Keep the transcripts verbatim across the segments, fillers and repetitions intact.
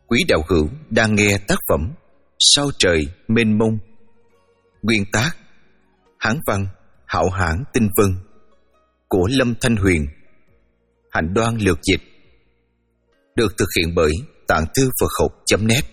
Quý đạo hữu đang nghe tác phẩm Sao trời mênh mông, nguyên tác Hán văn Hạo Hãn Tinh Vân của Lâm Thanh Huyền, Hạnh Đoan lược dịch, được thực hiện bởi Tạng Thư Phật Học chấm net.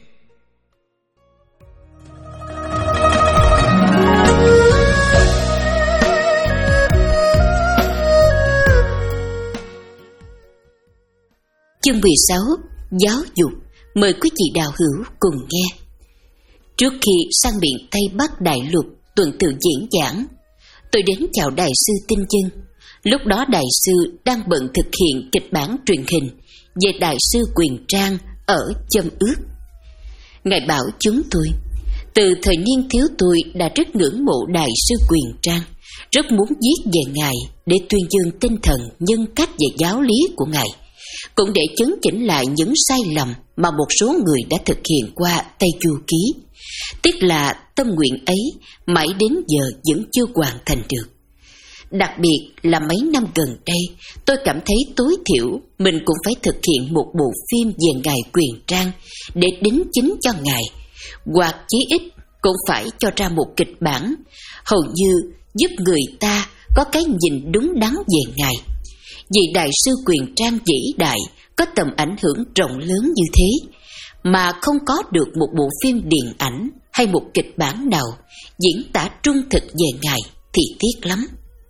Chương mười sáu. Giáo dục. Mời quý vị đạo hữu cùng nghe. Trước khi sang miền Tây Bắc Đại Lục tuần tự diễn giảng, tôi đến chào Đại sư Tinh Dân. Lúc đó Đại sư đang bận thực hiện kịch bản truyền hình về Đại sư Quyền Trang ở Châm Ước. Ngài bảo chúng tôi, từ thời niên thiếu tôi đã rất ngưỡng mộ Đại sư Quyền Trang, rất muốn viết về Ngài để tuyên dương tinh thần nhân cách và giáo lý của Ngài, cũng để chấn chỉnh lại những sai lầm mà một số người đã thực hiện qua Tây Du Ký. Tiếc là tâm nguyện ấy mãi đến giờ vẫn chưa hoàn thành được. Đặc biệt là mấy năm gần đây, tôi cảm thấy tối thiểu mình cũng phải thực hiện một bộ phim về Ngài Quyền Trang để đính chính cho Ngài, hoặc chí ít cũng phải cho ra một kịch bản hầu như giúp người ta có cái nhìn đúng đắn về Ngài. Vì Đại sư Quyền Trang vĩ đại, có tầm ảnh hưởng rộng lớn như thế, mà không có được một bộ phim điện ảnh hay một kịch bản nào diễn tả trung thực về Ngài thì tiếc lắm.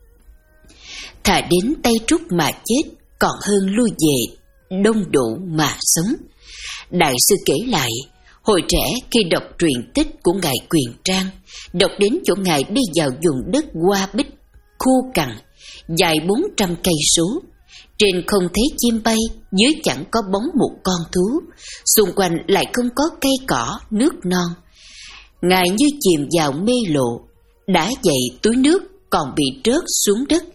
Thà đến Tây Trúc mà chết còn hơn lui về Đông Độ mà sống. Đại sư kể lại, hồi trẻ khi đọc truyện tích của Ngài Quyền Trang, đọc đến chỗ Ngài đi vào vùng đất Hoa Bích, khô cằn, dài bốn trăm cây số. Trên không thấy chim bay, dưới chẳng có bóng một con thú, xung quanh lại không có cây cỏ, nước non. Ngài như chìm vào mê lộ, đã vậy túi nước còn bị rớt xuống đất,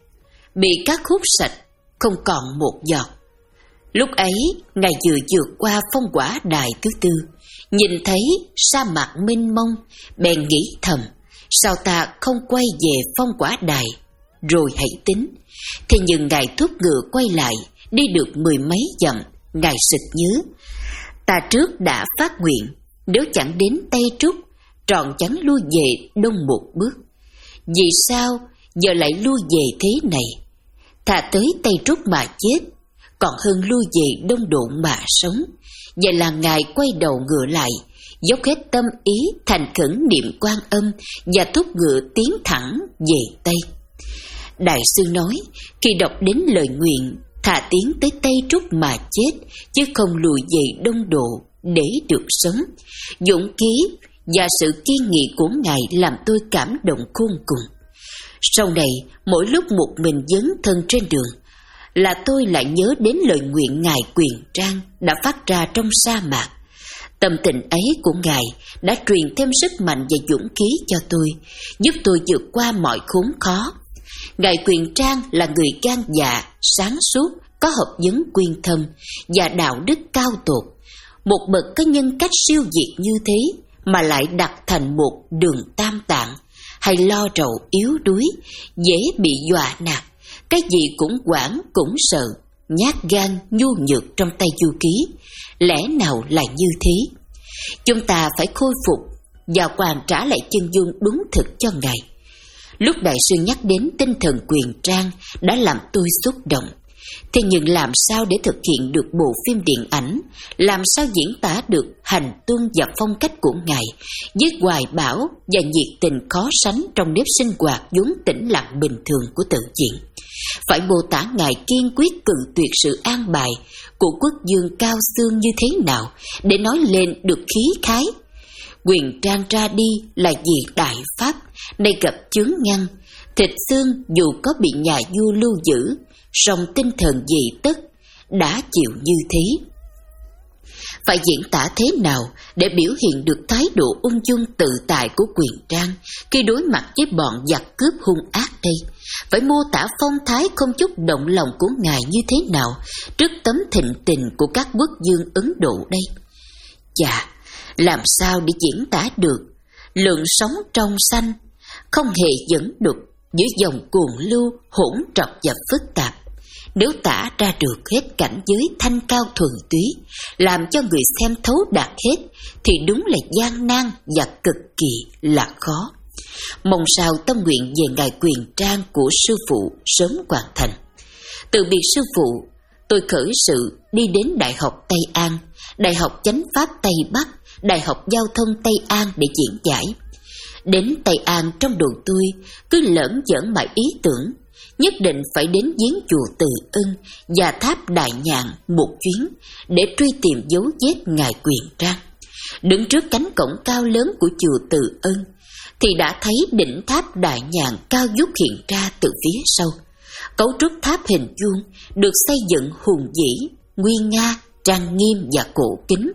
bị cát hút sạch, không còn một giọt. Lúc ấy, Ngài vừa vượt qua phong quả đài thứ tư, nhìn thấy sa mạc mênh mông, bèn nghĩ thầm, sao ta không quay về phong quả đài, rồi hãy tính. Thế nhưng Ngài thúc ngựa quay lại, đi được mười mấy dặm, Ngài sực nhớ, ta trước đã phát nguyện, nếu chẳng đến Tây Trúc, trọn chẳng lui về Đông một bước. Vì sao giờ lại lui về thế này? Thà tới Tây Trúc mà chết, còn hơn lui về Đông Độ mà sống. Vậy là Ngài quay đầu ngựa lại, dốc hết tâm ý thành khẩn niệm Quan Âm và thúc ngựa tiến thẳng về Tây. Đại sư nói, khi đọc đến lời nguyện, thà tiến tới Tây Trúc mà chết, chứ không lùi về Đông Độ để được sống. Dũng khí và sự kiên nghị của Ngài làm tôi cảm động khôn cùng. Sau này, mỗi lúc một mình dấn thân trên đường, là tôi lại nhớ đến lời nguyện Ngài Quyền Trang đã phát ra trong sa mạc. Tâm tình ấy của Ngài đã truyền thêm sức mạnh và dũng khí cho tôi, giúp tôi vượt qua mọi khốn khó. Ngài Quyền Trang là người gan dạ, sáng suốt, có học vấn quyên thâm và đạo đức cao tột. Một bậc có nhân cách siêu việt như thế mà lại đặt thành một đường tam tạng, hay lo rầu yếu đuối, dễ bị dọa nạt, cái gì cũng quản cũng sợ, nhát gan nhu nhược trong Tây Du Ký. Lẽ nào là như thế? Chúng ta phải khôi phục và hoàn trả lại chân dung đúng thực cho Ngài. Lúc Đại sư nhắc đến tinh thần Quyền Trang đã làm tôi xúc động. Thế nhưng làm sao để thực hiện được bộ phim điện ảnh, làm sao diễn tả được hành tung và phong cách của Ngài, với hoài bão và nhiệt tình khó sánh trong nếp sinh hoạt vốn tĩnh lặng bình thường của tự diện? Phải mô tả Ngài kiên quyết cự tuyệt sự an bài của quốc vương cao xương như thế nào để nói lên được khí khái? Quyền Trang ra đi là vì đại pháp, nay gặp chướng ngăn, thịt xương dù có bị nhà vua lưu giữ, song tinh thần dị tất đã chịu như thế. Phải diễn tả thế nào để biểu hiện được thái độ ung dung tự tại của Quyền Trang khi đối mặt với bọn giặc cướp hung ác đây? Phải mô tả phong thái không chút động lòng của Ngài như thế nào trước tấm thịnh tình của các quốc vương Ấn Độ đây? Chà, làm sao để diễn tả được lượng sống trong xanh, không hề dẫn đục giữa dòng cuồng lưu hỗn trọc và phức tạp? nếu tả ra được hết cảnh giới thanh cao thuần túy, làm cho người xem thấu đạt hết, thì đúng là gian nan và cực kỳ là khó. Mong sao tâm nguyện về ngài Quyền Trang của sư phụ sớm hoàn thành. Từ biệt sư phụ, tôi khởi sự đi đến Đại học Tây An, Đại học Chánh Pháp Tây Bắc, Đại học Giao thông Tây An để diễn giải. Đến Tây An, trong đầu tôi cứ lởn giởn mãi ý tưởng nhất định phải đến giếng chùa Từ Ân và tháp Đại Nhạn một chuyến để truy tìm dấu vết ngài Quyền Trang. Đứng trước cánh cổng cao lớn của chùa Từ Ân thì đã thấy đỉnh tháp Đại Nhạn cao vút hiện ra từ phía sau. Cấu trúc tháp hình vuông được xây dựng hùng vĩ, nguy nga, trang nghiêm và cổ kính.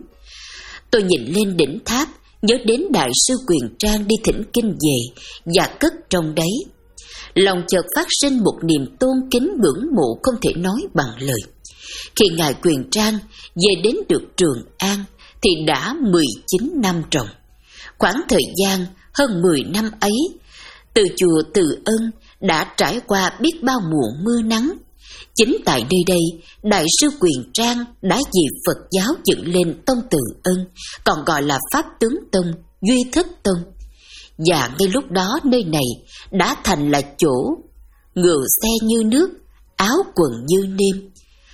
Tôi nhìn lên đỉnh tháp, nhớ đến Đại sư Quyền Trang đi thỉnh kinh về và cất trong đấy. Lòng chợt phát sinh một niềm tôn kính ngưỡng mộ không thể nói bằng lời. Khi ngài Quyền Trang về đến được Trường An thì đã mười chín năm tròn. Khoảng thời gian hơn mười năm ấy, từ chùa Từ Ân đã trải qua biết bao mùa mưa nắng. Chính tại nơi đây, Đại sư Quyền Trang đã vì Phật giáo dựng lên tông Từ Ân, còn gọi là Pháp Tướng Tông, Duy Thức Tông. Và ngay lúc đó nơi này đã thành là chỗ ngựa xe như nước, áo quần như nêm.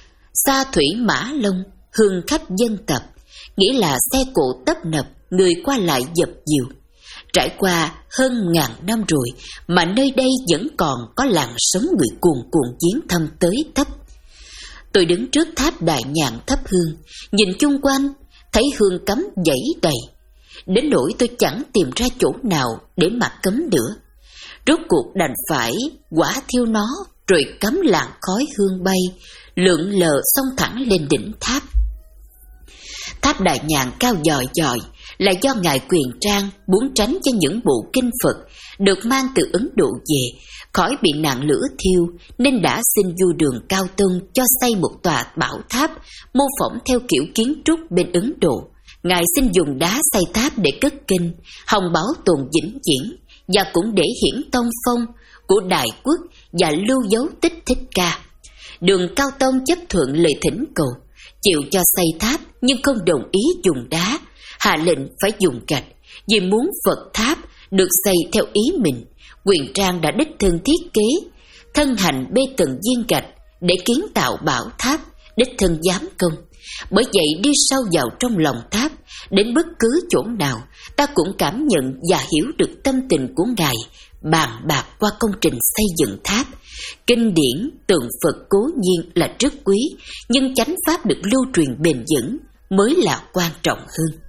Xa thủy mã long, hương khách dân tập, nghĩa là xe cộ tấp nập, người qua lại dập dìu. Trải qua hơn ngàn năm rồi mà nơi đây vẫn còn có làn sóng người cuồn cuộn viếng thăm tới thấp. Tôi đứng trước tháp Đại Nhạn thắp hương, nhìn chung quanh, thấy hương cắm dãy đầy. Đến nỗi tôi chẳng tìm ra chỗ nào để mà cắm nữa. Rốt cuộc đành phải quả thiêu nó, rồi cắm làn khói hương bay, lượn lờ xông thẳng lên đỉnh tháp. Tháp Đại Nhạn cao dòi dòi là do ngài Quyền Trang muốn tránh cho những bộ kinh Phật được mang từ Ấn Độ về khỏi bị nạn lửa thiêu, nên đã xin vua Đường Cao Tông cho xây một tòa bảo tháp mô phỏng theo kiểu kiến trúc bên Ấn Độ. Ngài xin dùng đá xây tháp để cất kinh, hòng bảo tồn vĩnh viễn, và cũng để hiển tông phong của Đại Quốc và lưu dấu tích Thích Ca. Đường Cao Tông chấp thuận lời thỉnh cầu, chịu cho xây tháp nhưng không đồng ý dùng đá, hạ lệnh phải dùng gạch, vì muốn Phật tháp được xây theo ý mình. Quyền Trang đã đích thân thiết kế, thân hành bê từng viên gạch để kiến tạo bảo tháp, đích thân giám công. Bởi vậy đi sâu vào trong lòng tháp, đến bất cứ chỗ nào, ta cũng cảm nhận và hiểu được tâm tình của Ngài bàn bạc qua công trình xây dựng tháp. Kinh điển, tượng Phật cố nhiên là rất quý, nhưng chánh pháp được lưu truyền bền vững mới là quan trọng hơn.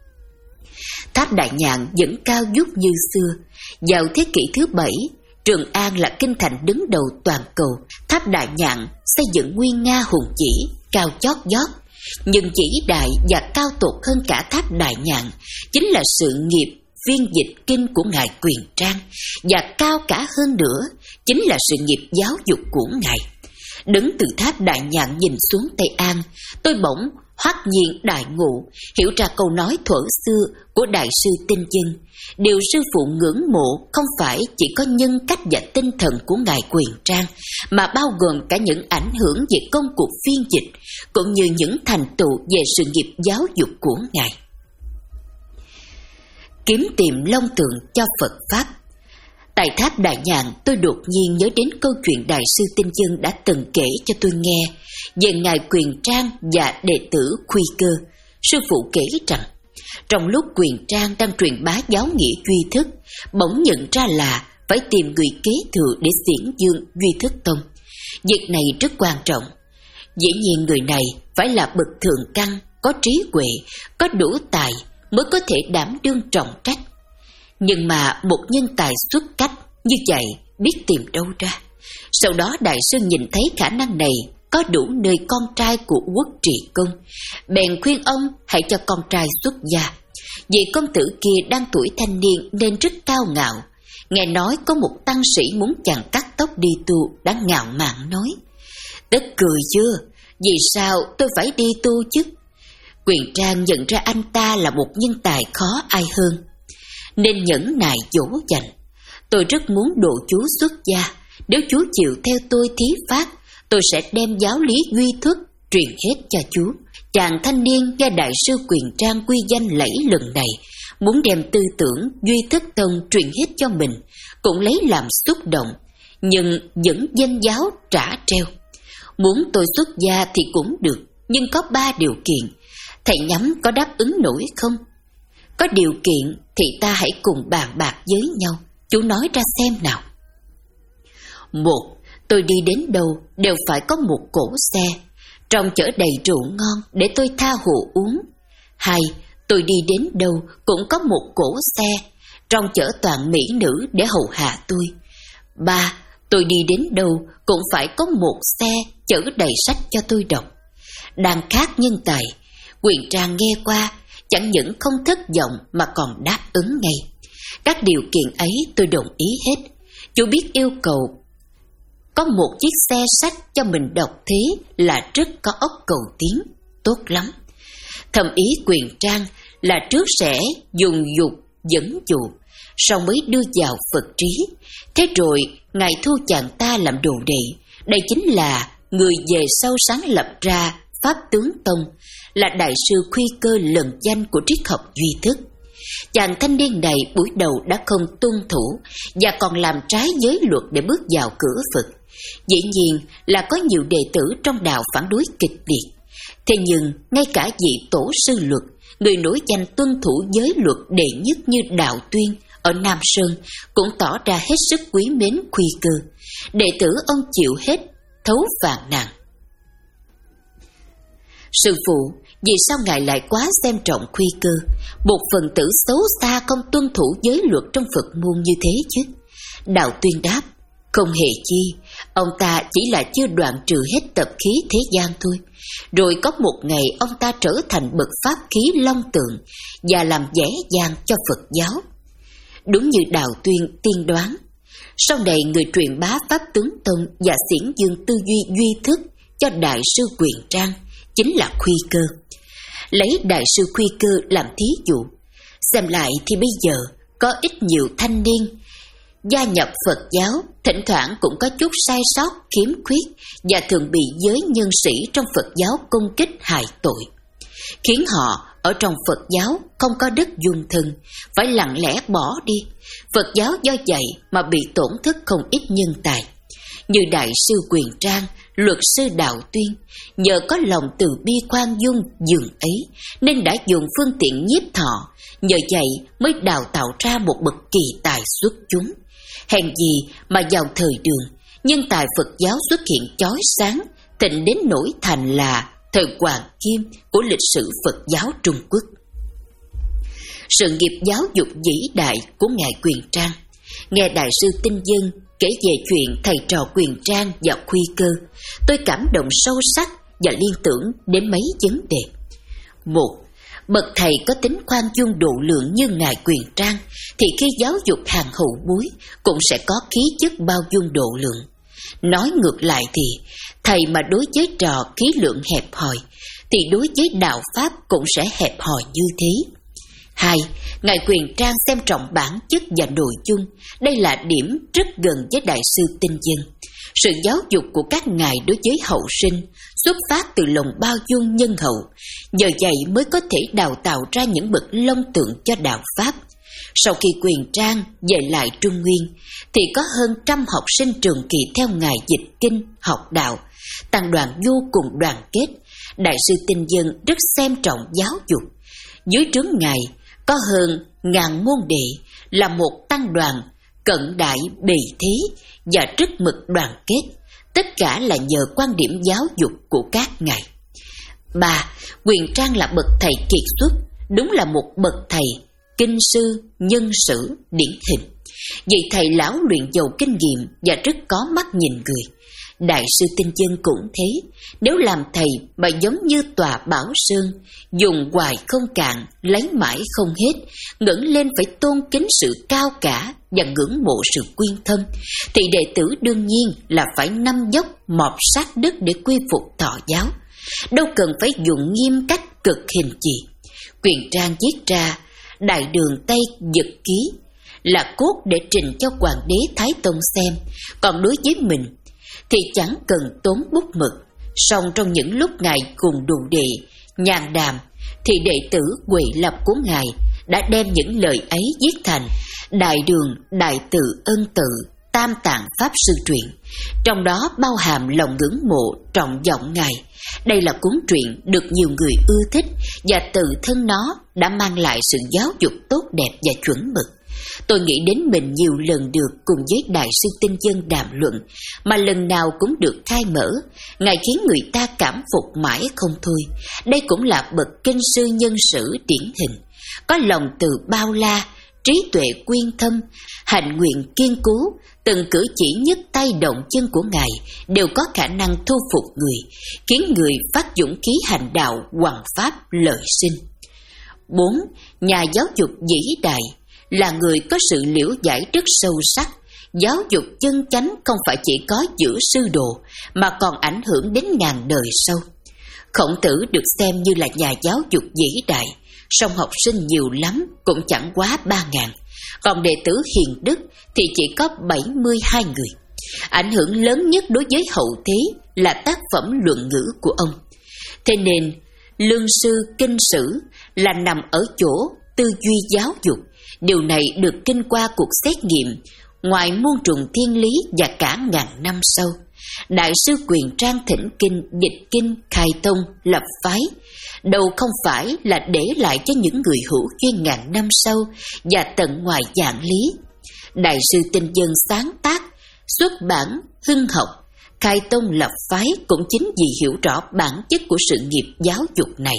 Tháp Đại Nhạn vẫn cao vút như xưa. Vào thế kỷ thứ bảy, Trường An là kinh thành đứng đầu toàn cầu. Tháp Đại Nhạn xây dựng nguy nga hùng vĩ, cao chót vót. Nhưng vĩ đại và cao tột hơn cả tháp Đại Nhạn chính là sự nghiệp phiên dịch kinh của ngài Quyền Trang, và cao cả hơn nữa chính là sự nghiệp giáo dục của ngài. Đứng từ tháp Đại Nhạn nhìn xuống Tây An, tôi bỗng hoắc nhiên đại ngộ, hiểu ra câu nói thuở xưa của Đại sư Tinh Dân. Điều sư phụ ngưỡng mộ không phải chỉ có nhân cách và tinh thần của ngài Quyền Trang, mà bao gồm cả những ảnh hưởng về công cuộc phiên dịch, cũng như những thành tựu về sự nghiệp giáo dục của ngài. Kiếm tìm long tượng cho Phật Pháp. Tại tháp Đại Nhạn, tôi đột nhiên nhớ đến câu chuyện Đại sư Tinh Dân đã từng kể cho tôi nghe về ngài Quyền Trang và đệ tử Khuy Cơ. Sư phụ kể rằng, trong lúc Quyền Trang đang truyền bá giáo nghĩa duy thức, bỗng nhận ra là phải tìm người kế thừa để xiển dương duy thức tông. Việc này rất quan trọng. Dĩ nhiên người này phải là bậc thượng căn, có trí huệ, có đủ tài mới có thể đảm đương trọng trách. Nhưng mà một nhân tài xuất cách như vậy biết tìm đâu ra? Sau đó Đại sư nhìn thấy khả năng này có đủ nơi con trai của Quốc Trị Công, bèn khuyên ông hãy cho con trai xuất gia. Vì công tử kia đang tuổi thanh niên nên rất cao ngạo. Nghe nói có một tăng sĩ muốn chàng cắt tóc đi tu, đã ngạo mạn nói: "Đất cười chưa? Vì sao tôi phải đi tu chứ?" Quyền Trang nhận ra anh ta là một nhân tài khó ai hơn, nên nhẫn nại dỗ dành: "Tôi rất muốn độ chú xuất gia, nếu chú chịu theo tôi thí phát, tôi sẽ đem giáo lý duy thức truyền hết cho chú. Chàng thanh niên nghe đại sư Quyền Trang quy danh lẫy lần này, muốn đem tư tưởng duy thức tông truyền hết cho mình, cũng lấy làm xúc động, nhưng vẫn danh giáo trả treo. Muốn tôi xuất gia thì cũng được, nhưng có ba điều kiện. Thầy Nhắm có đáp ứng nổi không? Có điều kiện thì ta hãy cùng bàn bạc với nhau. Chú nói ra xem nào. Một, tôi đi đến đâu đều phải có một cỗ xe, trong chở đầy rượu ngon để tôi tha hồ uống. Hai, tôi đi đến đâu cũng có một cỗ xe, trong chở toàn mỹ nữ để hầu hạ tôi. Ba, tôi đi đến đâu cũng phải có một xe chở đầy sách cho tôi đọc. Đang khát nhân tài, Quyền Trang nghe qua, chẳng những không thất vọng mà còn đáp ứng ngay. Các điều kiện ấy tôi đồng ý hết. Chú biết yêu cầu có một chiếc xe sách cho mình đọc thế là rất có óc cầu tiến, tốt lắm. Thầm ý Quyền Trang là trước sẽ dùng dục dẫn dụ, sau mới đưa vào Phật trí. Thế rồi Ngài thu chàng ta làm đồ đệ. Đây chính là người về sau sáng lập ra Pháp Tướng Tông, là đại sư Khuy Cơ lừng danh của triết học duy thức. Chàng thanh niên này buổi đầu đã không tuân thủ và còn làm trái giới luật để bước vào cửa Phật. Dĩ nhiên là có nhiều đệ tử trong đạo phản đối kịch liệt. Thế nhưng ngay cả vị tổ sư luật, người nổi danh tuân thủ giới luật đệ nhất như Đạo Tuyên ở Nam Sơn, cũng tỏ ra hết sức quý mến Khuy Cơ. Đệ tử ông chịu hết thấu phàn nàn. Sư phụ, vì sao Ngài lại quá xem trọng Khuy Cơ, một phần tử xấu xa không tuân thủ giới luật trong Phật môn như thế chứ? Đạo Tuyên đáp, không hề chi, ông ta chỉ là chưa đoạn trừ hết tập khí thế gian thôi. Rồi có một ngày ông ta trở thành bậc pháp khí long tượng và làm dễ dàng cho Phật giáo. Đúng như Đạo Tuyên tiên đoán, sau này người truyền bá Pháp Tướng Tông và xiển dương tư duy duy thức cho đại sư Quyền Trang chính là Khuy Cơ. Lấy đại sư Khuy Cơ làm thí dụ, xem lại thì bây giờ có ít nhiều thanh niên gia nhập Phật giáo, thỉnh thoảng cũng có chút sai sót, khiếm khuyết và thường bị giới nhân sĩ trong Phật giáo công kích hại tội, khiến họ ở trong Phật giáo không có đất dung thân, phải lặng lẽ bỏ đi. Phật giáo do vậy mà bị tổn thất không ít nhân tài. Như đại sư Quyền Trang, luật sư Đạo Tuyên, nhờ có lòng từ bi khoan dung dường ấy nên đã dùng phương tiện nhiếp thọ, nhờ vậy mới đào tạo ra một bậc kỳ tài xuất chúng. Hèn gì mà vào thời Đường, nhân tài Phật giáo xuất hiện chói sáng, thịnh đến nỗi thành là thời Hoàng Kim của lịch sử Phật giáo Trung Quốc. Sự nghiệp giáo dục vĩ đại của Ngài Quyền Trang, nghe đại sư Tinh Dân kể về chuyện thầy trò Quyền Trang và Khuy Cơ, tôi cảm động sâu sắc và liên tưởng đến mấy vấn đề. Một, bậc thầy có tính khoan dung độ lượng như Ngài Quyền Trang thì khi giáo dục hàng hậu bối cũng sẽ có khí chất bao dung độ lượng. Nói ngược lại thì, thầy mà đối với trò khí lượng hẹp hòi thì đối với đạo Pháp cũng sẽ hẹp hòi như thế. Hai, Ngài Quyền Trang xem trọng bản chất và nội dung. Đây là điểm rất gần với đại sư Tinh Dân. Sự giáo dục của các ngài đối với hậu sinh xuất phát từ lòng bao dung nhân hậu, nhờ vậy mới có thể đào tạo ra những bậc long tượng cho đạo Pháp. Sau khi Quyền Trang về lại Trung Nguyên thì có hơn trăm học sinh trường kỳ theo ngài dịch kinh, học đạo. Tăng đoàn vô cùng đoàn kết. Đại sư Tinh Dân rất xem trọng giáo dục. Dưới trướng ngài có hơn ngàn môn đệ, là một tăng đoàn cận đại bề thế và rất mực đoàn kết. Tất cả là nhờ quan điểm giáo dục của các ngài. Ba, Quyền Trang là bậc thầy kiệt xuất, đúng là một bậc thầy kinh sư, nhân sử, điển hình. Vì thầy lão luyện giàu kinh nghiệm và rất có mắt nhìn người. Đại sư Tinh Dân cũng thế, nếu làm thầy mà giống như tòa Bảo Sơn, dùng hoài không cạn, lấy mãi không hết, ngẩng lên phải tôn kính sự cao cả và ngưỡng mộ sự quyên thâm, thì đệ tử đương nhiên là phải năm dốc mọp sát đất để quy phục thọ giáo. Đâu cần phải dùng nghiêm cách cực hình gì. Quyền Trang viết ra Đại Đường Tây Nhật Ký là cốt để trình cho Hoàng đế Thái Tông xem, còn đối với mình thì chẳng cần tốn bút mực. Song trong những lúc Ngài cùng đồ đệ nhàn đàm, thì đệ tử Huệ Lập của Ngài đã đem những lời ấy viết thành Đại Đường Đại Từ Ân Tự Tam Tạng Pháp Sư Truyện, trong đó bao hàm lòng ngưỡng mộ trọng vọng Ngài. Đây là cuốn truyện được nhiều người ưa thích, và từ thân nó đã mang lại sự giáo dục tốt đẹp và chuẩn mực. Tôi nghĩ đến mình nhiều lần được cùng với Đại sư Tinh Dân đàm luận, mà lần nào cũng được khai mở. Ngài khiến người ta cảm phục mãi không thôi. Đây cũng là bậc kinh sư nhân sử điển hình, có lòng từ bao la, trí tuệ quyên thâm, hạnh nguyện kiên cố. Từng cử chỉ nhấc tay động chân của Ngài đều có khả năng thu phục người, khiến người phát dũng khí hành đạo hoằng pháp lợi sinh. Bốn. Nhà giáo dục vĩ đại là người có sự liễu giải rất sâu sắc. Giáo dục chân chánh không phải chỉ có giữa sư đồ, mà còn ảnh hưởng đến ngàn đời sau. Khổng Tử được xem như là nhà giáo dục vĩ đại, song học sinh nhiều lắm cũng chẳng quá ba ngàn, còn đệ tử hiền đức thì chỉ có bảy mươi hai người. Ảnh hưởng lớn nhất đối với hậu thế là tác phẩm luận ngữ của ông. Thế nên lương sư kinh sử là nằm ở chỗ tư duy giáo dục. Điều này được kinh qua cuộc xét nghiệm ngoài muôn trùng thiên lý và cả ngàn năm sau. Đại sư Quyền Trang thỉnh kinh, dịch kinh, khai tông, lập phái, đâu không phải là để lại cho những người hữu duyên ngàn năm sau và tận ngoài dạng lý. Đại sư Tinh Dân sáng tác, xuất bản, hưng học, khai tông lập phái cũng chính vì hiểu rõ bản chất của sự nghiệp giáo dục này.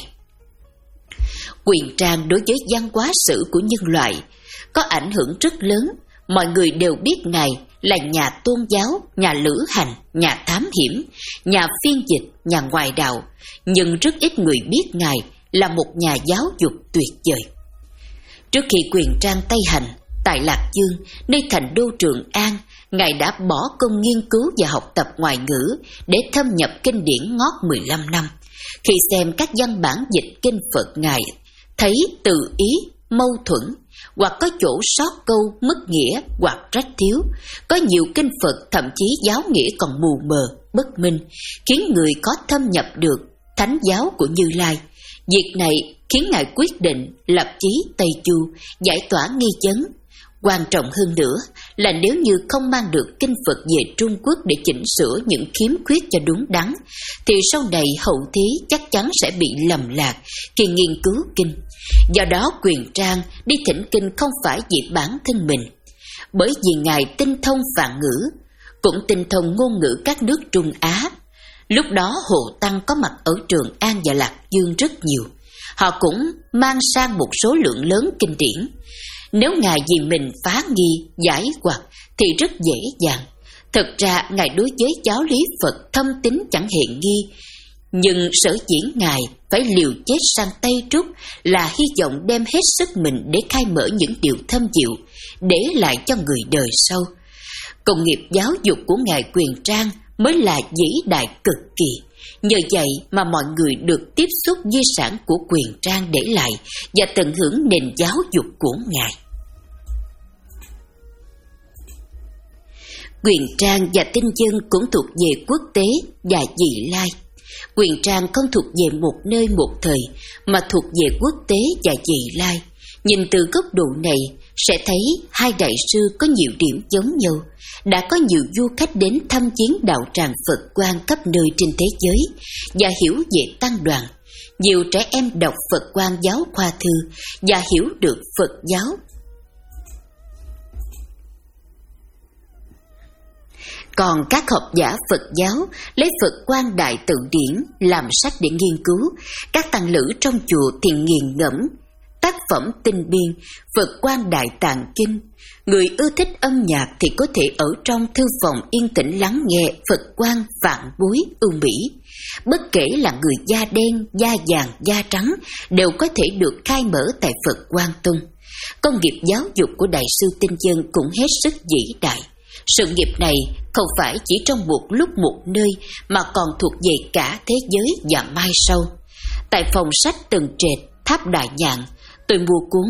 Quyền Trang đối với văn hóa sử của nhân loại có ảnh hưởng rất lớn. Mọi người đều biết Ngài là nhà tôn giáo, nhà lữ hành, nhà thám hiểm, nhà phiên dịch, nhà ngoại đạo, nhưng rất ít người biết Ngài là một nhà giáo dục tuyệt vời. Trước khi Quyền Trang Tây hành, tại Lạc Dương, nơi thành đô Trường An, Ngài đã bỏ công nghiên cứu và học tập ngoại ngữ để thâm nhập kinh điển ngót mười lăm năm. Khi xem các văn bản dịch kinh Phật, Ngài thấy từ ý, mâu thuẫn, hoặc có chỗ sót câu mất nghĩa hoặc trách thiếu. Có nhiều kinh Phật thậm chí giáo nghĩa còn mù mờ, bất minh, khiến người có thâm nhập được thánh giáo của Như Lai. Việc này khiến Ngài quyết định lập chí Tây Chu, giải tỏa nghi vấn. Quan trọng hơn nữa là nếu như không mang được kinh Phật về Trung Quốc để chỉnh sửa những khiếm khuyết cho đúng đắn, thì sau này hậu thế chắc chắn sẽ bị lầm lạc khi nghiên cứu kinh. Do đó Quyền Trang đi thỉnh kinh không phải vì bản thân mình, bởi vì Ngài tinh thông Phạn ngữ, cũng tinh thông ngôn ngữ các nước Trung Á. Lúc đó Hồ Tăng có mặt ở Trường An và Lạc Dương rất nhiều, họ cũng mang sang một số lượng lớn kinh điển. Nếu Ngài vì mình phá nghi, giải hoặc thì rất dễ dàng. Thật ra Ngài đối với giáo lý Phật thâm tín chẳng hề nghi, nhưng sở dĩ Ngài phải liều chết sang Tây Trúc là hy vọng đem hết sức mình để khai mở những điều thâm diệu, để lại cho người đời sau. Công nghiệp giáo dục của Ngài Quyền Trang mới là vĩ đại cực kỳ. Nhờ vậy mà mọi người được tiếp xúc di sản của Quyền Trang để lại và tận hưởng nền giáo dục của Ngài. Quyền Trang và Tinh Dân cũng thuộc về quốc tế và vị lai. Quyền Trang không thuộc về một nơi một thời, mà thuộc về quốc tế và vị lai. Nhìn từ góc độ này, sẽ thấy hai đại sư có nhiều điểm giống nhau. Đã có nhiều du khách đến thăm viếng đạo tràng Phật Quang khắp nơi trên thế giới và hiểu về tăng đoàn. Nhiều trẻ em đọc Phật Quang giáo khoa thư và hiểu được Phật giáo. Còn các học giả Phật giáo lấy Phật Quang Đại Tự Điển làm sách để nghiên cứu. Các tăng lữ trong chùa thì nghiền ngẫm tác phẩm tinh biên Phật Quang Đại Tạng Kinh. Người ưa thích âm nhạc thì có thể ở trong thư phòng yên tĩnh lắng nghe Phật Quang vạn bối ưu mỹ. Bất kể là người da đen, da vàng, da trắng đều có thể được khai mở tại Phật Quang Tông. Công nghiệp giáo dục của Đại sư Tinh Dân cũng hết sức vĩ đại. Sự nghiệp này không phải chỉ trong một lúc một nơi mà còn thuộc về cả thế giới và mai sau. Tại phòng sách tầng trệt Tháp Đại Nhạn, tôi mua cuốn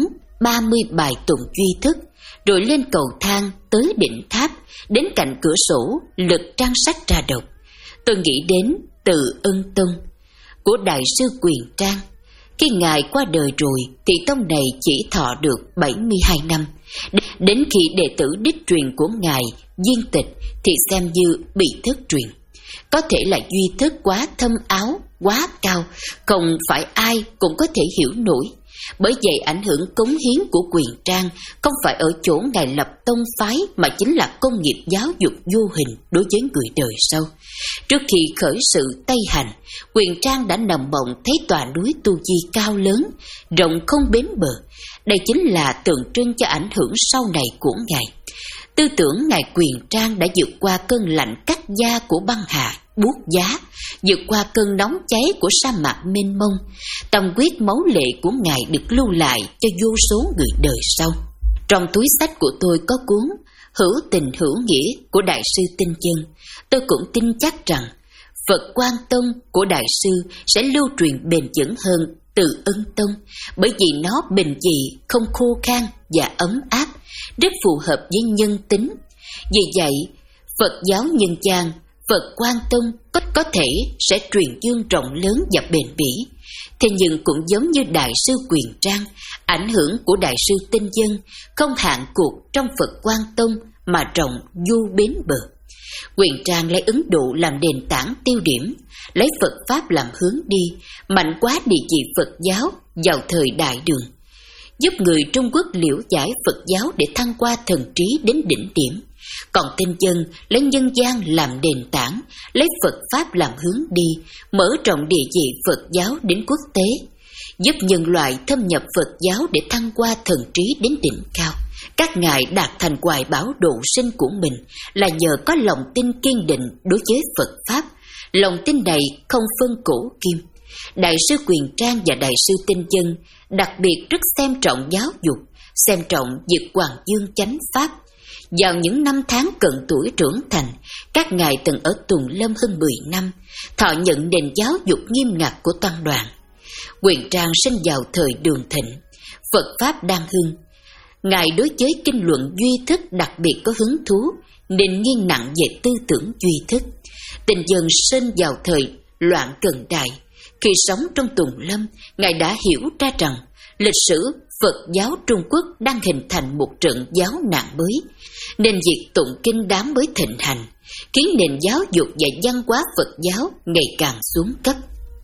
ba mươi bài tụng duy thức, rồi lên cầu thang tới đỉnh tháp, đến cạnh cửa sổ lật trang sách ra đọc. Tôi nghĩ đến Từ Ân Tông của Đại sư Quyền Trang. Khi ngài qua đời rồi thì tông này chỉ thọ được bảy mươi hai năm. Đến khi đệ tử đích truyền của ngài viên tịch thì xem như bị thất truyền. Có thể là duy thức quá thâm áo, quá cao, không phải ai cũng có thể hiểu nổi. Bởi vậy ảnh hưởng cống hiến của Quyền Trang không phải ở chỗ ngài lập tông phái, mà chính là công nghiệp giáo dục vô hình đối với người đời sau. Trước khi khởi sự Tây Hành, Quyền Trang đã nằm mộng thấy tòa núi Tu Di cao lớn, rộng không bến bờ. Đây chính là tượng trưng cho ảnh hưởng sau này của ngài. Tư tưởng ngài Quyền Trang đã vượt qua cơn lạnh cắt da của băng hà buốt giá, vượt qua cơn nóng cháy của sa mạc mênh mông. Tâm quyết máu lệ của ngài được lưu lại cho vô số người đời sau. Trong túi sách của tôi có cuốn Hữu Tình Hữu Nghĩa của Đại sư Tinh Dân. Tôi cũng tin chắc rằng Phật Quang Tông của Đại sư sẽ lưu truyền bền vững hơn Từ Ân Tông, bởi vì nó bình dị, không khô khan và ấm áp, rất phù hợp với nhân tính. Vì vậy, Phật giáo nhân gian, Phật Quang Tông có, có thể sẽ truyền dương rộng lớn và bền bỉ. Thế nhưng cũng giống như Đại sư Quyền Trang, ảnh hưởng của Đại sư Tinh Dân không hạn cuộc trong Phật Quang Tông mà rộng du bến bờ. Quyền Trang lấy Ấn Độ làm nền tảng tiêu điểm, lấy Phật Pháp làm hướng đi, mạnh quá địa vị Phật giáo vào thời Đại Đường, giúp người Trung Quốc liễu giải Phật giáo để thăng qua thần trí đến đỉnh điểm. Còn Tinh Dân lấy nhân gian làm nền tảng, lấy Phật Pháp làm hướng đi, mở rộng địa vị Phật giáo đến quốc tế, giúp nhân loại thâm nhập Phật giáo để thăng qua thần trí đến đỉnh cao. Các ngài đạt thành hoài bão độ sinh của mình là nhờ có lòng tin kiên định đối với Phật Pháp. Lòng tin này không phân cổ kim. Đại sư Quyền Trang và Đại sư Tinh Dân đặc biệt rất xem trọng giáo dục, xem trọng việc Hoàng Dương chánh Pháp. Vào những năm tháng cận tuổi trưởng thành, các ngài từng ở Tùng Lâm hơn mười năm, thọ nhận nền giáo dục nghiêm ngặt của tăng đoàn. Quyền Trang sinh vào thời Đường Thịnh, Phật Pháp đang hưng. Ngài đối với kinh luận duy thức đặc biệt có hứng thú, nên nghiêng nặng về tư tưởng duy thức. Tinh Dân sinh vào thời loạn cận đại. Khi sống trong Tùng Lâm, ngài đã hiểu ra rằng lịch sử Phật giáo Trung Quốc đang hình thành một trận giáo nạn mới, nên việc tụng kinh đám mới thịnh hành, khiến nền giáo dục và văn hóa Phật giáo ngày càng xuống cấp.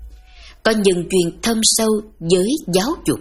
Có nhân duyên thâm sâu với giáo dục.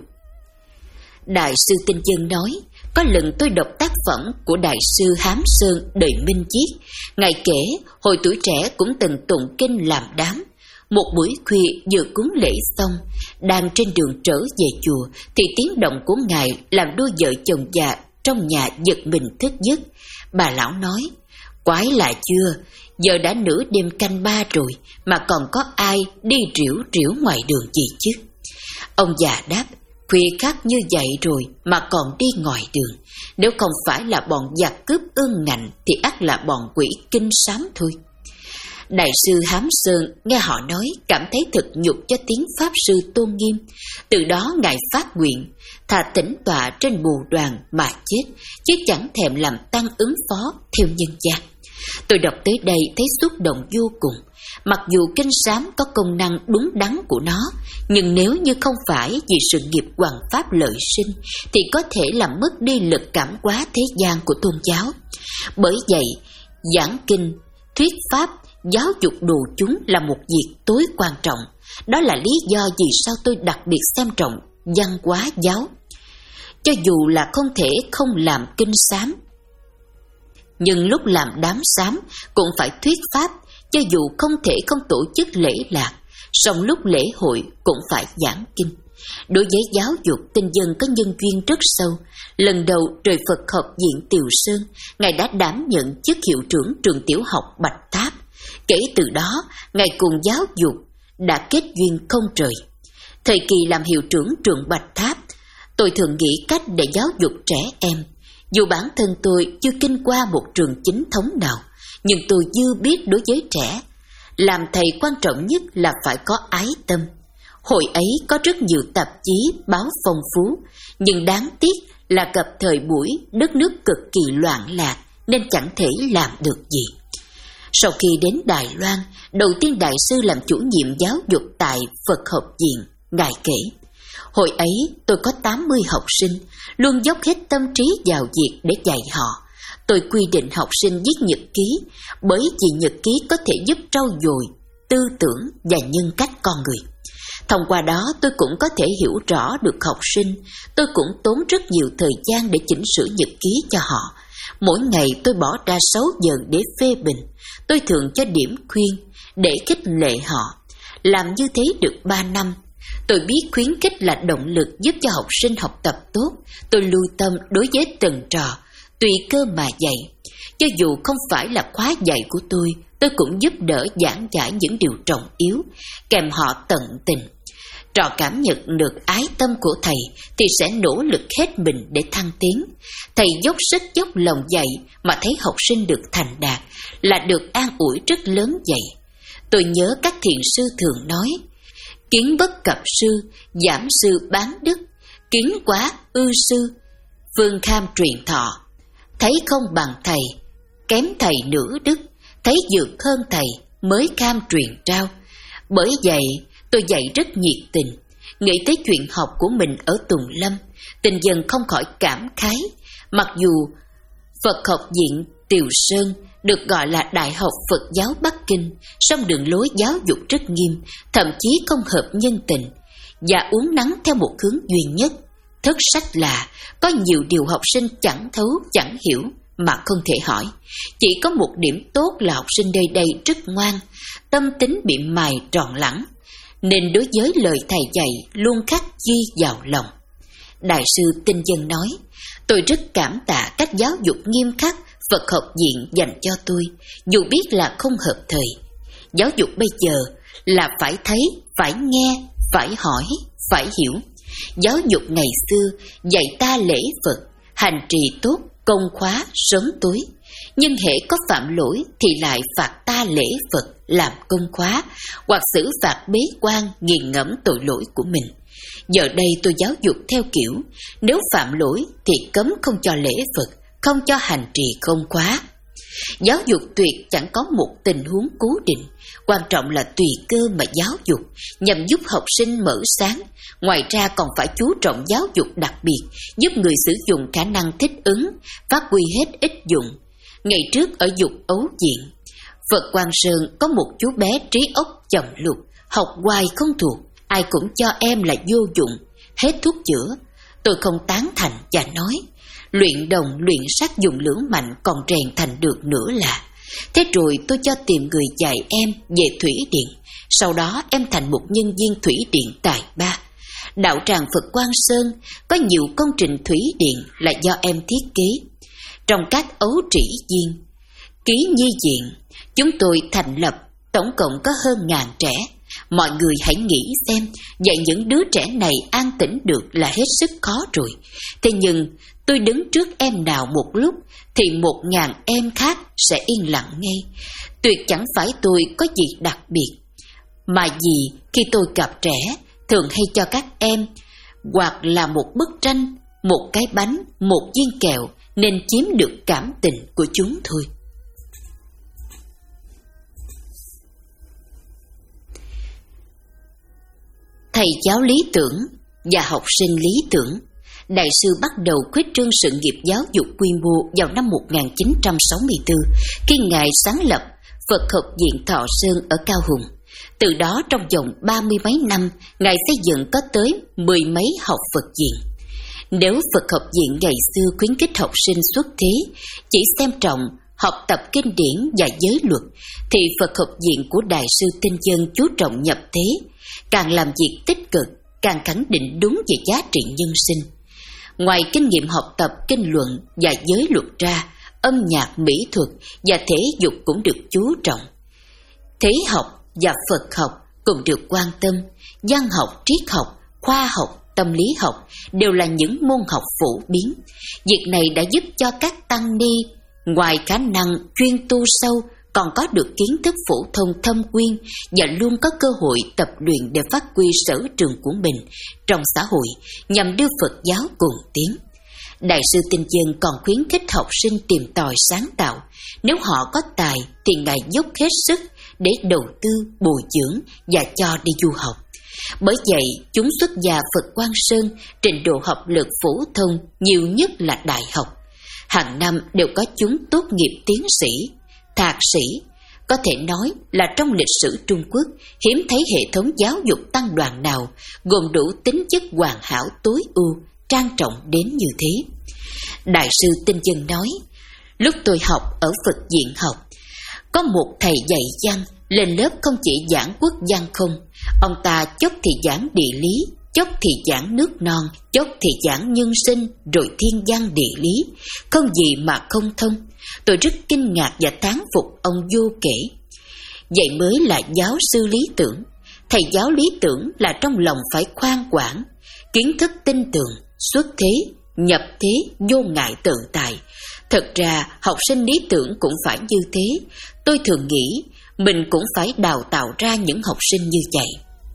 Đại sư Tinh Dân nói, có lần tôi đọc tác phẩm của Đại sư Hám Sơn đời Minh Chiết. Ngài kể, hồi tuổi trẻ cũng từng tụng kinh làm đám. Một buổi khuya vừa cúng lễ xong, đang trên đường trở về chùa, thì tiếng động của ngài làm đôi vợ chồng già trong nhà giật mình thức giấc. Bà lão nói, quái lạ chưa, giờ đã nửa đêm canh ba rồi mà còn có ai đi rỉu rỉu ngoài đường gì chứ? Ông già đáp, khuya khắc như vậy rồi mà còn đi ngoài đường, nếu không phải là bọn giặc cướp ương ngạnh thì ắt là bọn quỷ kinh sám thôi. Đại sư Hám Sơn nghe họ nói cảm thấy thật nhục cho tiếng Pháp sư tôn nghiêm. Từ đó ngài phát nguyện thà tĩnh tọa trên bồ đoàn mà chết, chứ chẳng thèm làm tăng ứng phó theo nhân gian. Tôi đọc tới đây thấy xúc động vô cùng. Mặc dù kinh sám có công năng đúng đắn của nó, nhưng nếu như không phải vì sự nghiệp hoằng pháp lợi sinh thì có thể làm mất đi lực cảm hóa thế gian của tôn giáo. Bởi vậy, giảng kinh, thuyết pháp, giáo dục đồ chúng là một việc tối quan trọng. Đó là lý do vì sao tôi đặc biệt xem trọng văn hóa giáo. Cho dù là không thể không làm kinh sám, nhưng lúc làm đám sám cũng phải thuyết pháp. Cho dù không thể không tổ chức lễ lạc, song lúc lễ hội cũng phải giảng kinh. Đối với giáo dục, Tinh Dân có nhân duyên rất sâu. Lần đầu rời Phật học viện Tiều Sơn, ngài đã đảm nhận chức hiệu trưởng trường tiểu học Bạch Tháp. Kể từ đó, ngài cùng giáo dục đã kết duyên không rời. Thời kỳ làm hiệu trưởng trường Bạch Tháp, tôi thường nghĩ cách để giáo dục trẻ em. Dù bản thân tôi chưa kinh qua một trường chính thống nào, nhưng tôi dư biết đối với trẻ, làm thầy quan trọng nhất là phải có ái tâm. Hồi ấy có rất nhiều tạp chí, báo phong phú, nhưng đáng tiếc là gặp thời buổi đất nước cực kỳ loạn lạc nên chẳng thể làm được gì. Sau khi đến Đài Loan, đầu tiên đại sư làm chủ nhiệm giáo dục tại Phật học viện. Ngài kể, hồi ấy tôi có tám mươi học sinh, luôn dốc hết tâm trí vào việc để dạy họ. Tôi quy định học sinh viết nhật ký, bởi vì nhật ký có thể giúp trau dồi tư tưởng và nhân cách con người. Thông qua đó tôi cũng có thể hiểu rõ được học sinh. Tôi cũng tốn rất nhiều thời gian để chỉnh sửa nhật ký cho họ. Mỗi ngày tôi bỏ ra sáu giờ để phê bình. Tôi thường cho điểm khuyên để khích lệ họ. Làm như thế được ba năm. Tôi biết khuyến khích là động lực giúp cho học sinh học tập tốt. Tôi lưu tâm đối với từng trò, tùy cơ mà dạy. Cho dù không phải là khóa dạy của tôi, tôi cũng giúp đỡ giảng giải những điều trọng yếu, kèm họ tận tình. Trò cảm nhận được ái tâm của thầy thì sẽ nỗ lực hết mình để thăng tiến. Thầy dốc sức dốc lòng dạy mà thấy học sinh được thành đạt là được an ủi rất lớn vậy. Tôi nhớ các thiền sư thường nói, kiến bất cập sư, giảm sư bán đức, kiến quá ư sư, phương kham truyền thọ. Thấy không bằng thầy, kém thầy nửa đức, thấy vượt hơn thầy mới kham truyền trao. Bởi vậy tôi dạy rất nhiệt tình. Nghĩ tới chuyện học của mình ở Tùng Lâm, Tình dần không khỏi cảm khái. Mặc dù Phật học viện Tiều Sơn được gọi là Đại học Phật giáo Bắc Kinh, song đường lối giáo dục rất nghiêm, thậm chí không hợp nhân tình và uốn nắn theo một hướng duy nhất. Thất sách là có nhiều điều học sinh chẳng thấu chẳng hiểu mà không thể hỏi. Chỉ có một điểm tốt là học sinh nơi đây rất ngoan, tâm tính bị mài tròn lẳng, nên đối với lời thầy dạy luôn khắc ghi vào lòng. Đại sư Tinh Dân nói, tôi rất cảm tạ cách giáo dục nghiêm khắc Phật học viện dành cho tôi, dù biết là không hợp thời. Giáo dục bây giờ là phải thấy, phải nghe, phải hỏi, phải hiểu. Giáo dục ngày xưa dạy ta lễ Phật, hành trì tốt, công khóa, sớm tối. Nhưng hễ có phạm lỗi thì lại phạt ta lễ Phật làm công khóa, hoặc xử phạt bế quan nghiền ngẫm tội lỗi của mình. Giờ đây tôi giáo dục theo kiểu, nếu phạm lỗi thì cấm không cho lễ Phật, không cho hành trì công khóa. Giáo dục tuyệt chẳng có một tình huống cố định, quan trọng là tùy cơ mà giáo dục, nhằm giúp học sinh mở sáng. Ngoài ra còn phải chú trọng giáo dục đặc biệt, giúp người sử dụng khả năng thích ứng, phát huy hết ích dụng. Ngày trước ở dục ấu viện, Phật Quang Sơn có một chú bé trí óc chồng lục, học hoài không thuộc, ai cũng cho em là vô dụng, hết thuốc chữa. Tôi không tán thành và nói, luyện đồng luyện sắc dùng lửa mạnh còn rèn thành được nữa là. Thế rồi tôi cho tìm người dạy em về thủy điện, sau đó em thành một nhân viên thủy điện tài ba. Đạo tràng Phật Quang Sơn có nhiều công trình thủy điện là do em thiết kế. Trong các ấu trĩ viên, ký nhi viện, chúng tôi thành lập tổng cộng có hơn ngàn trẻ. Mọi người hãy nghĩ xem, dạy những đứa trẻ này an tĩnh được là hết sức khó rồi. Thế nhưng tôi đứng trước em nào một lúc thì một ngàn em khác sẽ yên lặng ngay. Tuyệt chẳng phải tôi có gì đặc biệt, mà vì khi tôi gặp trẻ thường hay cho các em hoặc là một bức tranh, một cái bánh, một viên kẹo, nên chiếm được cảm tình của chúng thôi. Thầy giáo lý tưởng và học sinh lý tưởng. Đại sư bắt đầu khuếch trương sự nghiệp giáo dục quy mô vào năm một nghìn chín trăm sáu mươi tư, khi Ngài sáng lập Phật học viện Thọ Sơn ở Cao Hùng. Từ đó trong vòng ba mươi mấy năm, Ngài xây dựng có tới mười mấy học Phật viện. Nếu Phật học viện ngày xưa khuyến khích học sinh xuất thế, chỉ xem trọng học tập kinh điển và giới luật, thì Phật học viện của Đại sư Tinh Dân chú trọng nhập thế, càng làm việc tích cực, càng khẳng định đúng về giá trị nhân sinh. Ngoài kinh nghiệm học tập kinh luận và giới luật ra, âm nhạc, mỹ thuật và thể dục cũng được chú trọng. Thế học và Phật học cũng được quan tâm. Văn học, triết học, khoa học, tâm lý học đều là những môn học phổ biến. Việc này đã giúp cho các tăng ni ngoài khả năng chuyên tu sâu còn có được kiến thức phổ thông thâm quyên và luôn có cơ hội tập luyện để phát huy sở trường của mình trong xã hội nhằm đưa Phật giáo cùng tiến. Đại sư Tinh Dân còn khuyến khích học sinh tìm tòi sáng tạo. Nếu họ có tài thì Ngài dốc hết sức để đầu tư, bồi dưỡng và cho đi du học. Bởi vậy, chúng xuất gia Phật Quang Sơn trình độ học lực phổ thông nhiều nhất là đại học. Hàng năm đều có chúng tốt nghiệp tiến sĩ, thạc sĩ. Có thể nói là trong lịch sử Trung Quốc, hiếm thấy hệ thống giáo dục tăng đoàn nào gồm đủ tính chất hoàn hảo tối ưu, trang trọng đến như thế. Đại sư Tinh Dân nói, lúc tôi học ở Phật viện học, có một thầy dạy văn, lên lớp không chỉ giảng quốc văn không, ông ta chốc thì giảng địa lý, chốc thì giảng nước non, chốc thì giảng nhân sinh, rồi thiên văn địa lý, không gì mà không thông. Tôi rất kinh ngạc và thán phục ông vô kể. Vậy mới là giáo sư lý tưởng. Thầy giáo lý tưởng là trong lòng phải khoan quảng, kiến thức tinh tường, xuất thế, nhập thế, vô ngại tự tại. Thật ra học sinh lý tưởng cũng phải như thế. Tôi thường nghĩ mình cũng phải đào tạo ra những học sinh như vậy.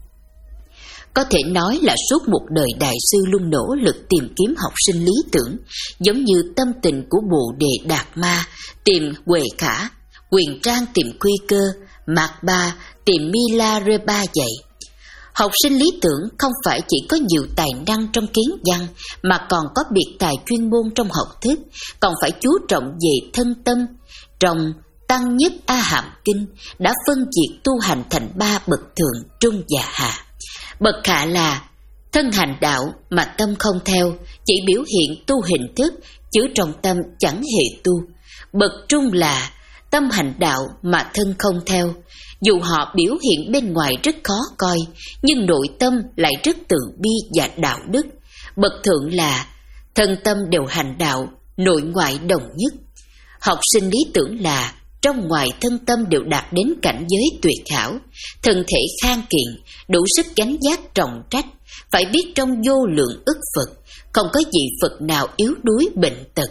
Có thể nói là suốt một đời đại sư luôn nỗ lực tìm kiếm học sinh lý tưởng, giống như tâm tình của Bồ Đề Đạt Ma tìm Huệ Khả, Quyền Trang tìm Quy Cơ, Mạc Ba tìm Milarepa vậy. Học sinh lý tưởng không phải chỉ có nhiều tài năng trong kiến văn, mà còn có biệt tài chuyên môn trong học thức, còn phải chú trọng về thân tâm. Trong Tăng Nhất A Hàm Kinh đã phân biệt tu hành thành ba bậc thượng, trung và hạ. Bậc hạ là thân hành đạo mà tâm không theo, chỉ biểu hiện tu hình thức, chứ trong tâm chẳng hề tu. Bậc trung là tâm hành đạo mà thân không theo, dù họ biểu hiện bên ngoài rất khó coi, nhưng nội tâm lại rất từ bi và đạo đức. Bậc thượng là thân tâm đều hành đạo, nội ngoại đồng nhất. Học sinh lý tưởng là trong ngoài thân tâm đều đạt đến cảnh giới tuyệt hảo, thân thể khang kiện, đủ sức gánh vác trọng trách, phải biết trong vô lượng ức Phật, không có gì Phật nào yếu đuối bệnh tật.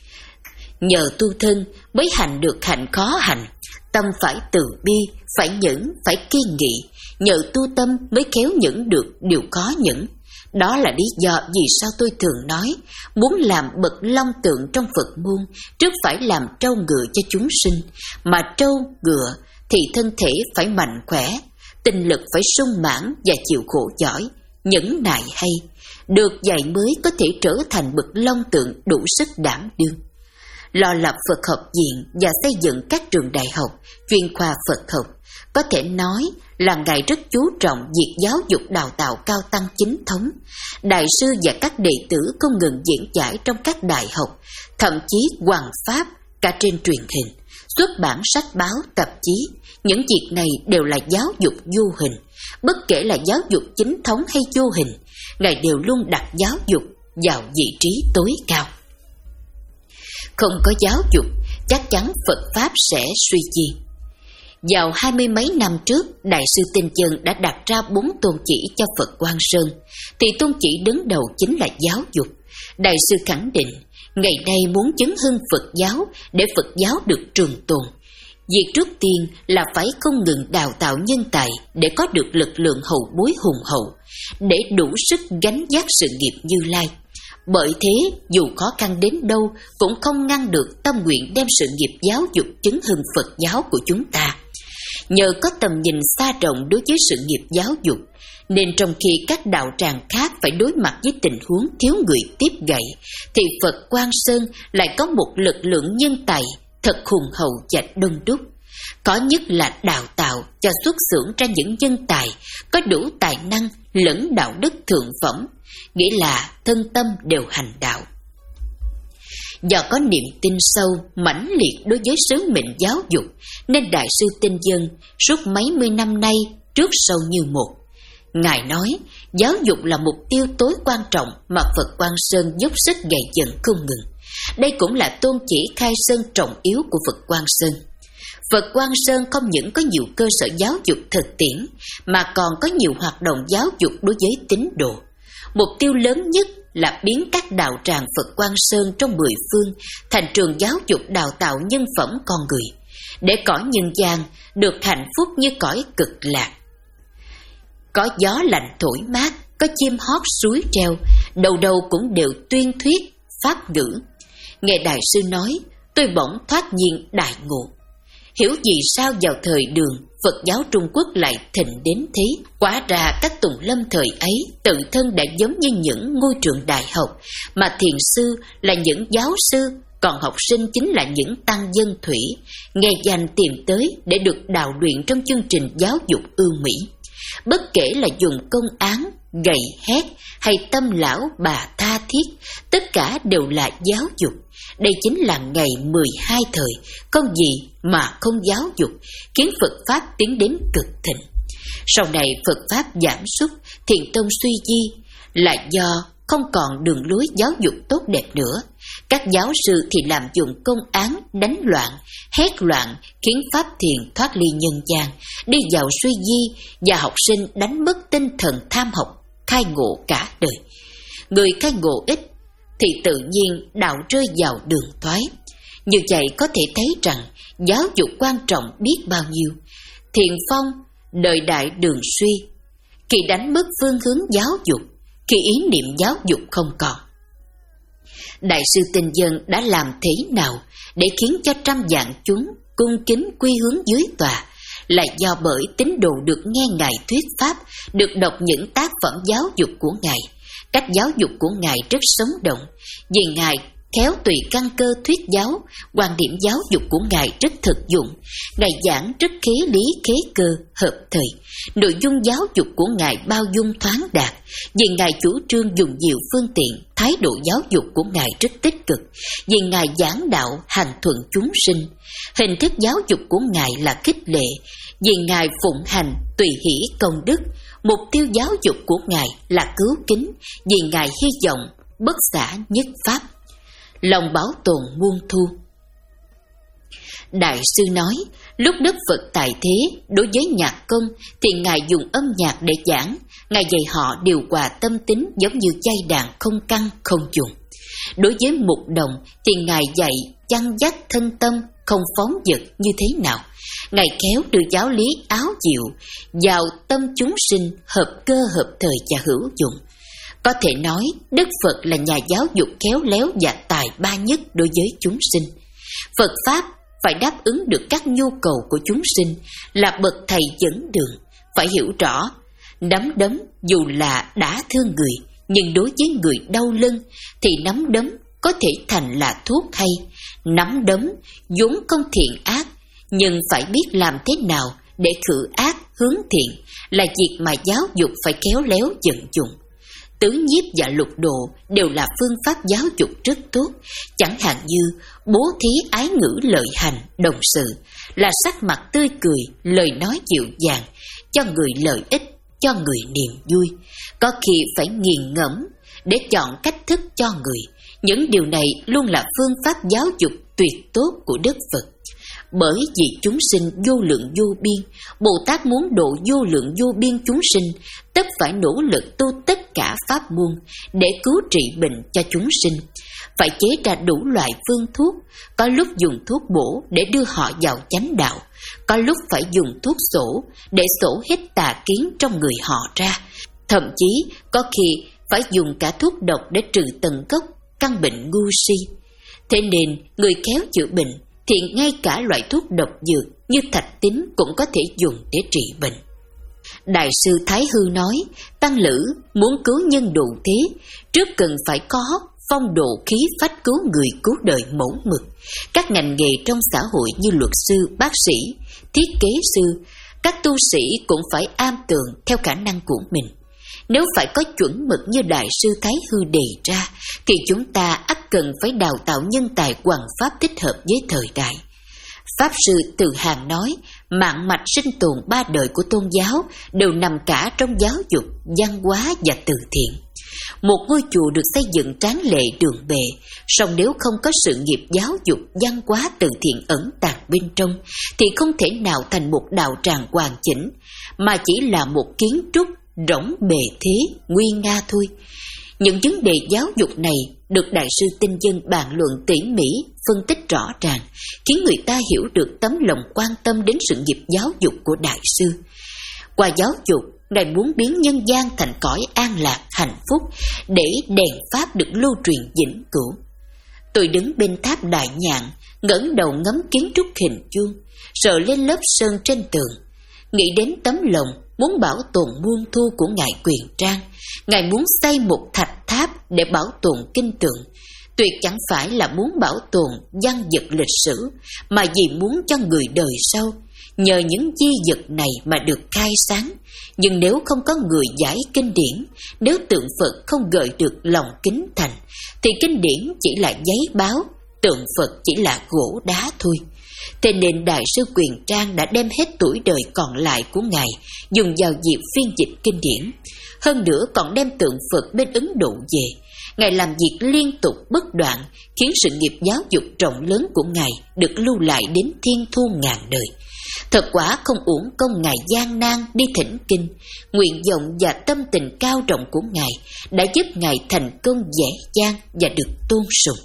Nhờ tu thân mới hành được hạnh khó hành, tâm phải từ bi, phải nhẫn, phải kiên nghị. Nhờ tu tâm mới khéo nhẫn được điều khó nhẫn. Đó là lý do vì sao tôi thường nói, muốn làm bậc long tượng trong Phật môn, trước phải làm trâu ngựa cho chúng sinh. Mà trâu, ngựa thì thân thể phải mạnh khỏe, tinh lực phải sung mãn và chịu khổ giỏi, nhẫn nại hay. Được dạy mới có thể trở thành bậc long tượng đủ sức đảm đương. Lo lập Phật học viện và xây dựng các trường đại học, chuyên khoa Phật học, có thể nói là Ngài rất chú trọng việc giáo dục đào tạo cao tăng chính thống. Đại sư và các đệ tử không ngừng diễn giải trong các đại học, thậm chí hoằng pháp cả trên truyền hình, xuất bản sách báo, tạp chí. Những việc này đều là giáo dục vô hình. Bất kể là giáo dục chính thống hay vô hình, Ngài đều luôn đặt giáo dục vào vị trí tối cao. Không có giáo dục, chắc chắn Phật Pháp sẽ suy chi. Vào hai mươi mấy năm trước, Đại sư Tinh Dân đã đặt ra bốn tôn chỉ cho Phật Quang Sơn, thì tôn chỉ đứng đầu chính là giáo dục. Đại sư khẳng định, ngày nay muốn chứng hưng Phật giáo để Phật giáo được trường tồn, việc trước tiên là phải không ngừng đào tạo nhân tài để có được lực lượng hậu bối hùng hậu, để đủ sức gánh vác sự nghiệp Như Lai. Bởi thế, dù khó khăn đến đâu cũng không ngăn được tâm nguyện đem sự nghiệp giáo dục chứng hưng Phật giáo của chúng ta. Nhờ có tầm nhìn xa rộng đối với sự nghiệp giáo dục, nên trong khi các đạo tràng khác phải đối mặt với tình huống thiếu người tiếp gậy, thì Phật Quang Sơn lại có một lực lượng nhân tài thật hùng hậu và đông đúc. Có nhất là đào tạo cho xuất xưởng ra những nhân tài có đủ tài năng lẫn đạo đức thượng phẩm, nghĩa là thân tâm đều hành đạo. Do có niềm tin sâu, mãnh liệt đối với sứ mệnh giáo dục, nên Đại sư Tinh Dân suốt mấy mươi năm nay trước sau như một. Ngài nói, giáo dục là mục tiêu tối quan trọng mà Phật Quang Sơn dốc sức gầy dựng không ngừng. Đây cũng là tôn chỉ khai sơn trọng yếu của Phật Quang Sơn. Phật Quang Sơn không những có nhiều cơ sở giáo dục thực tiễn, mà còn có nhiều hoạt động giáo dục đối với tín đồ. Mục tiêu lớn nhất là biến các đạo tràng Phật Quang Sơn trong mười phương thành trường giáo dục đào tạo nhân phẩm con người. để cõi nhân gian được hạnh phúc như cõi cực lạc. Có gió lạnh thổi mát, có chim hót suối reo, đầu đầu cũng đều tuyên thuyết, pháp ngữ. Nghe đại sư nói, tôi bỗng thoát nhiên đại ngộ. Hiểu vì sao vào thời Đường, Phật giáo Trung Quốc lại thịnh đến thế. Quả ra các tùng lâm thời ấy tự thân đã giống như những ngôi trường đại học, mà thiền sư là những giáo sư, còn học sinh chính là những tăng dân thủy, nghe danh tìm tới để được đào luyện trong chương trình giáo dục ưu mỹ. Bất kể là dùng công án, gậy hét hay tâm lão bà tha thiết, tất cả đều là giáo dục. Đây chính là ngày mười hai thời, không gì mà không giáo dục, khiến Phật Pháp tiến đến cực thịnh. Sau này Phật Pháp giảm sút, Thiền tông suy di là do không còn đường lối giáo dục tốt đẹp nữa. Các giáo sư thì làm dụng công án, đánh loạn, hét loạn, khiến Pháp Thiền thoát ly nhân gian, đi vào suy di, và học sinh đánh mất tinh thần tham học, khai ngộ cả đời. Người khai ngộ ít thì tự nhiên đạo rơi vào đường thoái. Như vậy có thể thấy rằng giáo dục quan trọng biết bao nhiêu. Thiền Phong đời đại đường suy, khi đánh mất phương hướng giáo dục, khi ý niệm giáo dục không còn. Đại sư Tinh Dân đã làm thế nào để khiến cho trăm vạn chúng cung kính quy hướng dưới tòa, là do bởi tín đồ được nghe Ngài thuyết Pháp, được đọc những tác phẩm giáo dục của Ngài. Cách giáo dục của Ngài rất sống động, vì Ngài khéo tùy căn cơ thuyết giáo, quan điểm giáo dục của Ngài rất thực dụng. Ngài giảng rất khế lý khế cơ, hợp thời. Nội dung giáo dục của Ngài bao dung thoáng đạt, vì Ngài chủ trương dùng nhiều phương tiện. Thái độ giáo dục của Ngài rất tích cực, vì Ngài giảng đạo hành thuận chúng sinh. Hình thức giáo dục của Ngài là khích lệ, vì Ngài phụng hành tùy hỷ công đức. Mục tiêu giáo dục của Ngài là cứu kính, vì Ngài hy vọng bất xả nhất pháp, lòng bảo tồn muôn thu. Đại sư nói, lúc Đức Phật tại thế, đối với nhạc công thì Ngài dùng âm nhạc để giảng. Ngài dạy họ điều hòa tâm tính giống như dây đàn không căn không dùng. Đối với mục đồng thì Ngài dạy chăn dắt thân tâm, không phóng dật như thế nào. Ngài khéo đưa giáo lý áo diệu vào tâm chúng sinh, hợp cơ hợp thời và hữu dụng. Có thể nói Đức Phật là nhà giáo dục khéo léo và tài ba nhất đối với chúng sinh. Phật Pháp phải đáp ứng được các nhu cầu của chúng sinh, là bậc thầy dẫn đường. Phải hiểu rõ, nắm đấm dù là đã thương người, nhưng đối với người đau lưng thì nắm đấm có thể thành là thuốc hay. Nắm đấm vốn không thiện ác, nhưng phải biết làm thế nào để khử ác hướng thiện, là việc mà giáo dục phải khéo léo vận dụng. Tứ nhiếp và lục độ đều là phương pháp giáo dục rất tốt, chẳng hạn như bố thí ái ngữ lợi hành đồng sự, là sắc mặt tươi cười, lời nói dịu dàng, cho người lợi ích, cho người niềm vui. Có khi phải nghiền ngẫm để chọn cách thức cho người. Những điều này luôn là phương pháp giáo dục tuyệt tốt của Đức Phật. Bởi vì chúng sinh vô lượng vô biên, Bồ Tát muốn độ vô lượng vô biên chúng sinh, tất phải nỗ lực tu tất cả pháp môn để cứu trị bệnh cho chúng sinh. Phải chế ra đủ loại phương thuốc, có lúc dùng thuốc bổ để đưa họ vào chánh đạo, có lúc phải dùng thuốc sổ để sổ hết tà kiến trong người họ ra, thậm chí có khi phải dùng cả thuốc độc để trừ tận gốc căn bệnh ngu si. Thế nên người khéo chữa bệnh thì ngay cả loại thuốc độc dược như thạch tín cũng có thể dùng để trị bệnh. Đại sư Thái Hư nói, tăng lữ muốn cứu nhân độ thế, trước cần phải có phong độ khí phách cứu người cứu đời mẫu mực. Các ngành nghề trong xã hội như luật sư, bác sĩ, thiết kế sư, các tu sĩ cũng phải am tường theo khả năng của mình. Nếu phải có chuẩn mực như Đại sư Thái Hư đề ra, thì chúng ta ắt cần phải đào tạo nhân tài hoằng pháp thích hợp với thời đại. Pháp sư Từ Hàng nói, mạng mạch sinh tồn ba đời của tôn giáo đều nằm cả trong giáo dục, văn hóa và từ thiện. Một ngôi chùa được xây dựng tráng lệ đường bề, song nếu không có sự nghiệp giáo dục, văn hóa, từ thiện ẩn tàng bên trong, thì không thể nào thành một đạo tràng hoàn chỉnh, mà chỉ là một kiến trúc rỗng bề thế, nguy nga thôi. Những vấn đề giáo dục này được Đại sư Tinh Dân bàn luận tỉ mỉ, phân tích rõ ràng, khiến người ta hiểu được tấm lòng quan tâm đến sự nghiệp giáo dục của Đại sư. Qua giáo dục, Ngài muốn biến nhân gian thành cõi an lạc, hạnh phúc, để đèn Pháp được lưu truyền vĩnh cửu. Tôi đứng bên tháp Đại Nhạn, ngẩng đầu ngắm kiến trúc hình chuông, sờ lên lớp sơn trên tường, nghĩ đến tấm lòng muốn bảo tồn muôn thu của Ngài Quyền Trang. Ngài muốn xây một thạch tháp để bảo tồn kinh tượng, tuyệt chẳng phải là muốn bảo tồn văn vật lịch sử, mà vì muốn cho người đời sau nhờ những di vật này mà được khai sáng. Nhưng nếu không có người giải kinh điển, nếu tượng Phật không gợi được lòng kính thành, thì kinh điển chỉ là giấy báo, tượng Phật chỉ là gỗ đá thôi. Thế nên Đại sư Quyền Trang đã đem hết tuổi đời còn lại của Ngài dùng vào việc phiên dịch kinh điển. Hơn nữa còn đem tượng Phật bên Ấn Độ về. Ngài làm việc liên tục bất đoạn, khiến sự nghiệp giáo dục rộng lớn của Ngài được lưu lại đến thiên thu ngàn đời. Thật quả không uổng công Ngài gian nan đi thỉnh kinh. Nguyện vọng và tâm tình cao rộng của Ngài đã giúp Ngài thành công dễ dàng và được tôn sùng.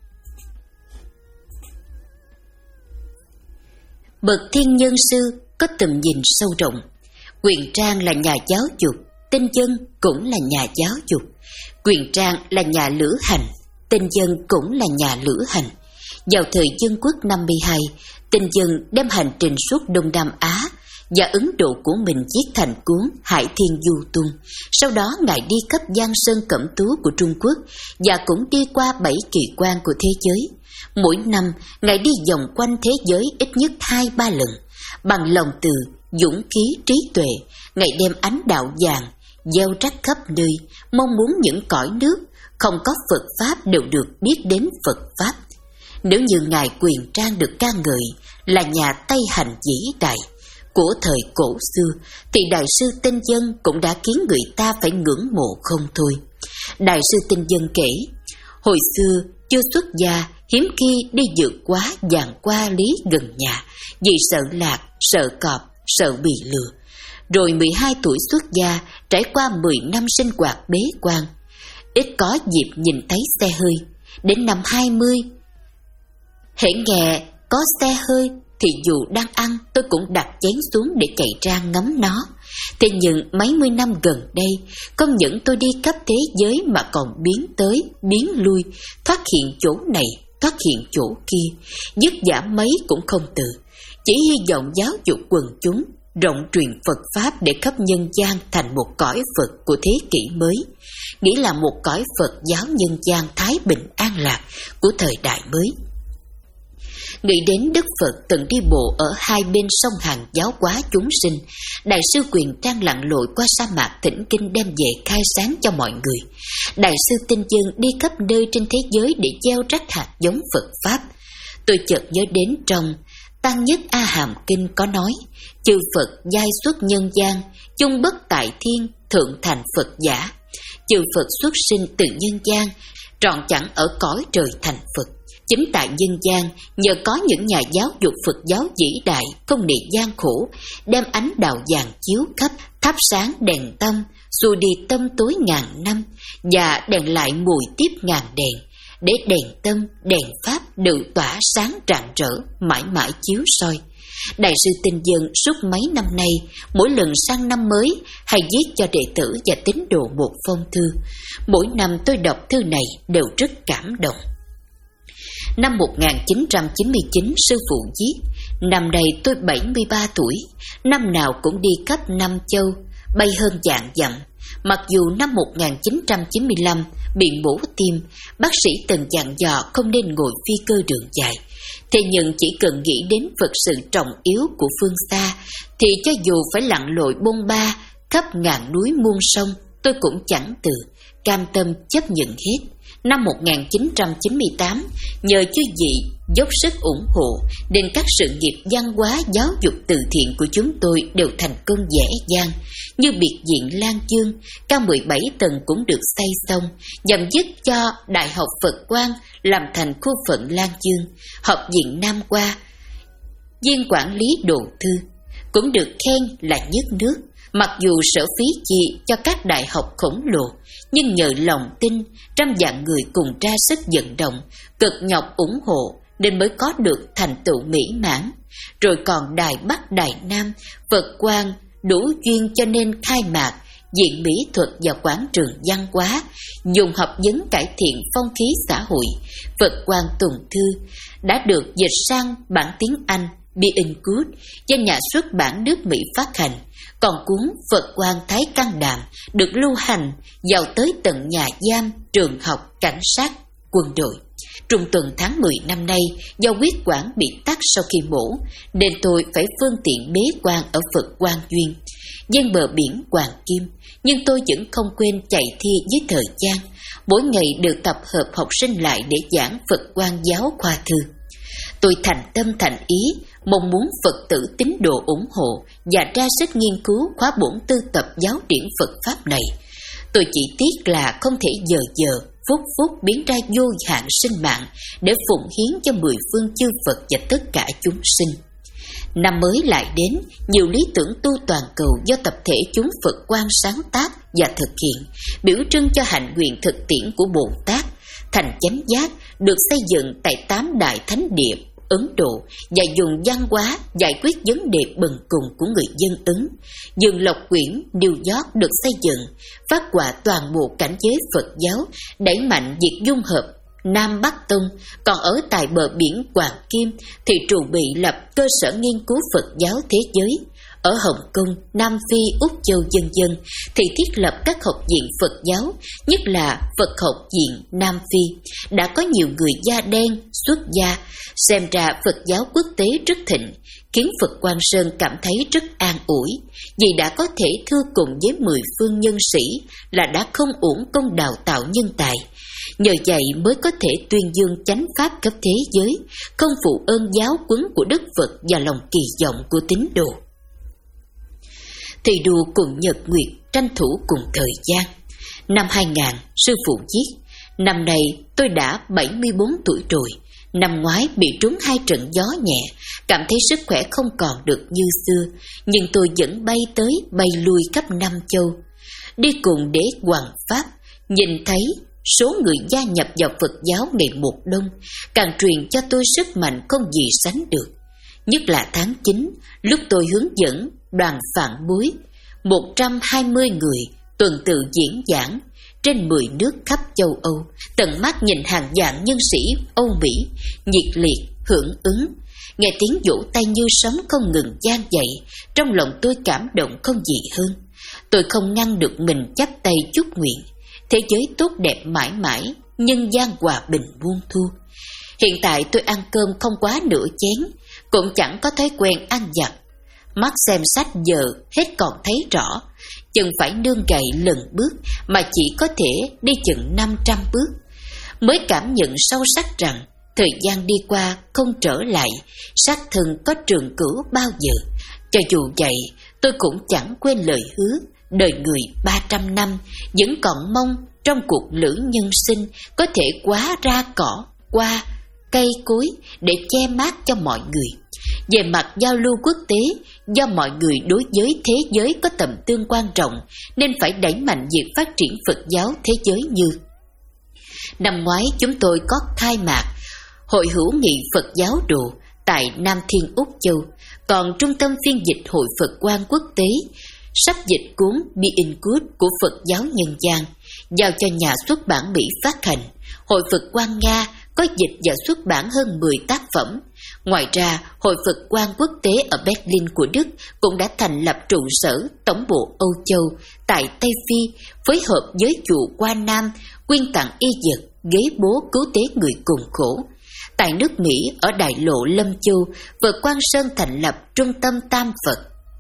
Bậc thiên nhân sư có tầm nhìn sâu rộng. Quyền Trang là nhà giáo dục, Tinh Dân cũng là nhà giáo dục. Quyền Trang là nhà lữ hành, Tinh Dân cũng là nhà lữ hành. Vào thời Dân Quốc năm mươi hai, Tinh Dân đem hành trình suốt Đông Nam Á và Ấn Độ của mình viết thành cuốn Hải Thiên Du Tung. Sau đó Ngài đi khắp Giang Sơn Cẩm Tú của Trung Quốc và cũng đi qua bảy kỳ quan của thế giới. Mỗi năm, Ngài đi vòng quanh thế giới ít nhất hai ba lần. Bằng lòng từ, dũng khí, trí tuệ, Ngài đem ánh đạo vàng gieo rắc khắp nơi, mong muốn những cõi nước không có Phật Pháp đều được biết đến Phật Pháp. Nếu như Ngài Quyền Trang được ca ngợi là nhà Tây hành vĩ đại của thời cổ xưa, thì Đại sư Tinh Dân cũng đã khiến người ta phải ngưỡng mộ không thôi. Đại sư Tinh Dân kể, hồi xưa chưa xuất gia, hiếm khi đi vượt quá giàn qua lý gần nhà, vì sợ lạc, sợ cọp, sợ bị lừa. Rồi mười hai tuổi xuất gia, trải qua mười năm sinh hoạt bế quan, ít có dịp nhìn thấy xe hơi. Đến năm hai mươi, hễ nghe có xe hơi thì dù đang ăn tôi cũng đặt chén xuống để chạy ra ngắm nó. Thế nhưng mấy mươi năm gần đây, không những tôi đi khắp thế giới mà còn biến tới, biến lui, thoát hiện chỗ này, thoát hiện chỗ kia, dứt giả mấy cũng không từ. Chỉ hy vọng giáo dục quần chúng, rộng truyền Phật Pháp để khắp nhân gian thành một cõi Phật của thế kỷ mới, nghĩa là một cõi Phật giáo nhân gian thái bình an lạc của thời đại mới. Nghĩ đến Đức Phật từng đi bộ ở hai bên sông Hàn giáo hóa chúng sinh, Đại sư Quyền Trang lặn lội qua sa mạc thỉnh kinh đem về khai sáng cho mọi người. Đại sư Tinh Dân đi khắp nơi trên thế giới để gieo rắc hạt giống Phật Pháp. Tôi chợt nhớ đến trong Tăng Nhất A Hàm Kinh có nói, chư Phật giai xuất nhân gian, chung bất tại thiên, thượng thành Phật giả. Chư Phật xuất sinh từ nhân gian, trọn chẳng ở cõi trời thành Phật. Chính tại nhân gian, nhờ có những nhà giáo dục Phật giáo vĩ đại, không nề gian khổ, đem ánh đạo vàng chiếu khắp, thắp sáng đèn tâm, xua đi tâm tối ngàn năm, và đèn lại mùi tiếp ngàn đèn, để đèn tâm, đèn Pháp đều tỏa sáng rạng rỡ, mãi mãi chiếu soi. Đại sư Tinh Dân suốt mấy năm nay, mỗi lần sang năm mới, hay viết cho đệ tử và tín đồ một phong thư. Mỗi năm tôi đọc thư này đều rất cảm động. Năm một nghìn chín trăm chín mươi chín, sư phụ viết, năm nay tôi bảy mươi ba tuổi, năm nào cũng đi khắp Nam Châu, bay hơn vạn dặm. Mặc dù năm một nghìn chín trăm chín mươi lăm bị mổ tim, bác sĩ từng dặn dò không nên ngồi phi cơ đường dài. Thế nhưng chỉ cần nghĩ đến Phật sự trọng yếu của phương xa, thì cho dù phải lặn lội bôn ba khắp ngàn núi muôn sông, tôi cũng chẳng từ, cam tâm chấp nhận hết. Năm một nghìn chín trăm chín mươi tám, nhờ chư vị dốc sức ủng hộ, nên các sự nghiệp văn hóa giáo dục từ thiện của chúng tôi đều thành công dễ dàng, như biệt viện Lan Chương, cao mười bảy tầng cũng được xây xong, nhằm giúp cho Đại học Phật Quang làm thành khu phận Lan Chương, học viện Nam Qua, viên quản lý đồ thư, cũng được khen là nhất nước. Mặc dù sở phí chi cho các đại học khổng lồ, nhưng nhờ lòng tin, trăm vạn người cùng ra sức vận động, cực nhọc ủng hộ, nên mới có được thành tựu mỹ mãn. Rồi còn Đài Bắc Đài Nam, Phật Quang đủ duyên cho nên khai mạc Viện Mỹ thuật và Quảng trường Văn hóa, dùng học vấn cải thiện phong khí xã hội. Phật Quang Tùng Thư đã được dịch sang bản tiếng Anh Be in Good do nhà xuất bản nước Mỹ phát hành. Còn cuốn Phật Quang Thái Căn Đàm được lưu hành vào tới tận nhà giam, trường học, cảnh sát, quân đội. Trung tuần tháng mười năm nay, do huyết quản bị tắc sau khi mổ, nên tôi phải phương tiện bế quan ở Phật Quang Duyên, ven bờ biển Hoàng Kim. Nhưng tôi vẫn không quên chạy thi với thời gian, mỗi ngày đều tập hợp học sinh lại để giảng Phật Quang giáo khoa thư. Tôi thành tâm thành ý, mong muốn Phật tử tín đồ ủng hộ và ra sức nghiên cứu khóa bổn tư tập giáo điển Phật Pháp này. Tôi chỉ tiếc là không thể giờ giờ, phút phút biến ra vô hạn sinh mạng để phụng hiến cho mười phương chư Phật và tất cả chúng sinh. Năm mới lại đến, nhiều lý tưởng tu toàn cầu do tập thể chúng Phật Quang sáng tác và thực hiện, biểu trưng cho hạnh nguyện thực tiễn của Bồ Tát, thành chánh giác, được xây dựng tại tám đại thánh địa Ấn Độ và dùng văn hóa giải quyết vấn đề bần cùng của người dân Ấn. Dương Lộc Quyển New York được xây dựng, phát họa toàn bộ cảnh giới Phật giáo, đẩy mạnh việc dung hợp Nam Bắc Tông. Còn ở tại bờ biển Hoàng Kim thì trụ bị lập cơ sở nghiên cứu Phật giáo thế giới. Ở Hồng Kông, Nam Phi, Úc Châu vân vân thì thiết lập các học viện Phật giáo, nhất là Phật học viện Nam Phi. Đã có nhiều người da đen, xuất gia, xem ra Phật giáo quốc tế rất thịnh, khiến Phật Quang Sơn cảm thấy rất an ủi, vì đã có thể thưa cùng với mười phương nhân sĩ là đã không uổng công đào tạo nhân tài. Nhờ vậy mới có thể tuyên dương chánh pháp khắp thế giới, không phụ ơn giáo huấn của Đức Phật và lòng kỳ vọng của tín đồ. Thì đùa cùng Nhật Nguyệt tranh thủ cùng thời gian. Năm hai nghìn, sư phụ viết, năm nay tôi đã bảy mươi bốn tuổi rồi. Năm ngoái bị trúng hai trận gió nhẹ, cảm thấy sức khỏe không còn được như xưa, nhưng tôi vẫn bay tới bay lui khắp năm châu. Đi cùng Đế Hoàng Pháp, nhìn thấy số người gia nhập vào Phật giáo ngày một đông, càng truyền cho tôi sức mạnh không gì sánh được. Nhất là tháng chín, lúc tôi hướng dẫn đoàn phản bối, một trăm hai mươi người tuần tự diễn giảng trên mười nước khắp châu Âu, tận mắt nhìn hàng vạn nhân sĩ Âu Mỹ nhiệt liệt hưởng ứng, nghe tiếng vỗ tay như sấm không ngừng vang dậy, trong lòng tôi cảm động không gì hơn. Tôi không ngăn được mình chắp tay chúc nguyện thế giới tốt đẹp mãi mãi, nhân gian hòa bình muôn thu. Hiện tại tôi ăn cơm không quá nửa chén, cũng chẳng có thói quen ăn vặt. Mắt xem sách giờ hết còn thấy rõ, chừng phải nương gậy lần bước mà chỉ có thể đi chừng năm trăm bước. Mới cảm nhận sâu sắc rằng thời gian đi qua không trở lại, sát thân có trường cửu bao giờ. Cho dù vậy, tôi cũng chẳng quên lời hứa, đời người ba trăm năm, vẫn còn mong trong cuộc lữ nhân sinh có thể quá ra cỏ, qua cây cối để che mát cho mọi người. Về mặt giao lưu quốc tế, do mọi người đối với thế giới có tầm tương quan trọng, nên phải đẩy mạnh việc phát triển Phật giáo thế giới như. Năm ngoái chúng tôi có khai mạc Hội hữu nghị Phật giáo đồ tại Nam Thiên Úc Châu, còn Trung tâm phiên dịch Hội Phật Quang Quốc tế sắp dịch cuốn Be in Good của Phật giáo nhân gian, giao cho nhà xuất bản Mỹ phát hành. Hội Phật Quang Nga có dịch và xuất bản hơn mười tác phẩm. Ngoài ra, Hội Phật Quang Quốc tế ở Berlin của Đức cũng đã thành lập trụ sở tổng bộ Âu Châu tại Tây Phi, phối hợp với chùa Qua Nam quyên tặng y vật, ghế bố cứu tế người cùng khổ. Tại nước Mỹ, ở đại lộ Lâm Châu, Phật Quang Sơn thành lập Trung tâm Tam Phật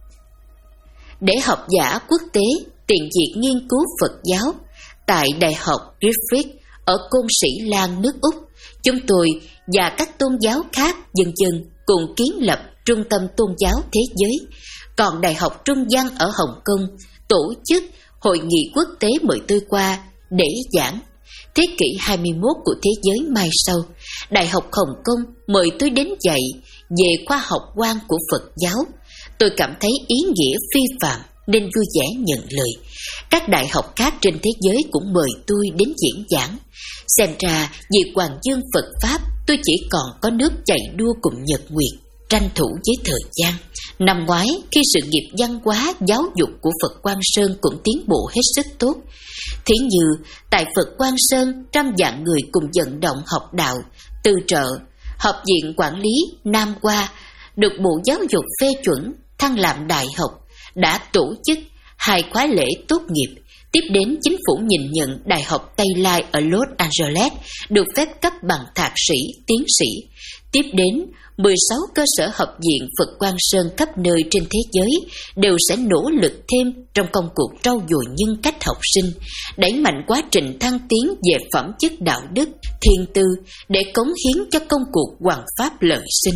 để học giả quốc tế tiện việc nghiên cứu Phật giáo. Tại Đại học Griffith ở Côn Sĩ Lan, nước Úc, chúng tôi và các tôn giáo khác dần dần cùng kiến lập Trung tâm Tôn giáo Thế giới. Còn Đại học Trung văn ở Hồng Kông tổ chức Hội nghị quốc tế mời tôi qua để giảng. Thế kỷ hai mươi mốt của thế giới mai sau, Đại học Hồng Kông mời tôi đến dạy về khoa học quan của Phật giáo. Tôi cảm thấy ý nghĩa phi phàm nên vui vẻ nhận lời. Các đại học khác trên thế giới cũng mời tôi đến diễn giảng. Xem ra vì Hoàng Dương Phật Pháp, tôi chỉ còn có nước chạy đua cùng Nhật Nguyệt, tranh thủ với thời gian. Năm ngoái, khi sự nghiệp văn hóa, giáo dục của Phật Quang Sơn cũng tiến bộ hết sức tốt. Thí như, tại Phật Quang Sơn, trăm vạn người cùng vận động học đạo, từ trợ, Học viện Quản lý Nam Hoa được Bộ Giáo dục phê chuẩn thăng làm đại học, đã tổ chức hai khóa lễ tốt nghiệp. Tiếp đến, chính phủ nhìn nhận Đại học Tây Lai ở Los Angeles được phép cấp bằng thạc sĩ, tiến sĩ. Tiếp đến, mười sáu cơ sở học viện Phật Quang Sơn khắp nơi trên thế giới đều sẽ nỗ lực thêm trong công cuộc trau dồi nhân cách học sinh, đẩy mạnh quá trình thăng tiến về phẩm chất đạo đức, thiền tư để cống hiến cho công cuộc hoằng pháp lợi sinh.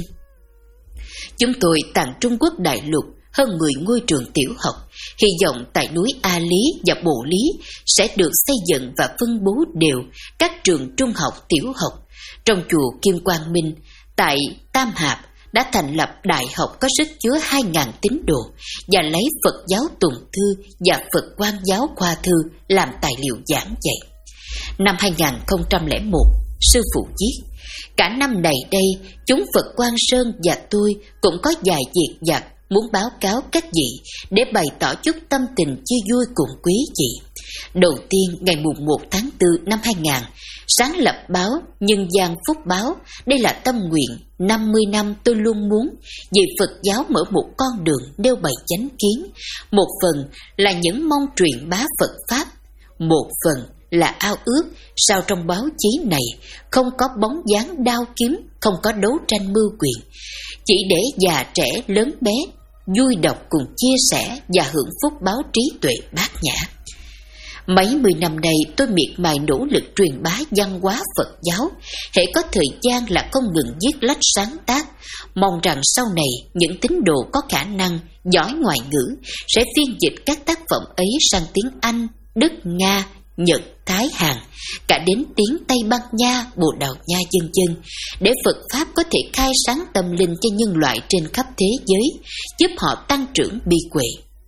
Chúng tôi tặng Trung Quốc đại lục hơn mười ngôi trường tiểu học, hy vọng tại núi A Lý và Bộ Lý sẽ được xây dựng và phân bố đều các trường trung học tiểu học. Trong chùa Kim Quang Minh, tại Tam Hạp đã thành lập đại học có sức chứa hai nghìn tín đồ và lấy Phật giáo Tùng Thư và Phật Quang giáo Khoa Thư làm tài liệu giảng dạy. Năm hai nghìn không trăm lẻ một, sư phụ viết, cả năm này đây, chúng Phật Quang Sơn và tôi cũng có vài việc vặt muốn báo cáo các vị để bày tỏ chút tâm tình chia vui cùng quý vị. Đầu tiên, ngày mùng một tháng tư năm hai nghìn, sáng lập báo Nhân gian Phúc Báo. Đây là tâm nguyện năm mươi năm tôi luôn muốn vì Phật giáo mở một con đường nêu bày chánh kiến. Một phần là những mong truyền bá Phật Pháp, một phần là ao ước sao trong báo chí này không có bóng dáng đao kiếm, không có đấu tranh mưu quyền, chỉ để già trẻ lớn bé vui đọc cùng chia sẻ và hưởng phúc báo trí tuệ bát nhã. Mấy mươi năm nay tôi miệt mài nỗ lực truyền bá văn hóa Phật giáo, hễ có thời gian là không ngừng viết lách sáng tác, mong rằng sau này những tín đồ có khả năng, giỏi ngoại ngữ sẽ phiên dịch các tác phẩm ấy sang tiếng Anh, Đức, Nga, Nhật, Thái, Hàn, cả đến tiếng Tây Ban Nha, Bồ Đào Nha vân vân, để Phật Pháp có thể khai sáng tâm linh cho nhân loại trên khắp thế giới, giúp họ tăng trưởng bi huệ.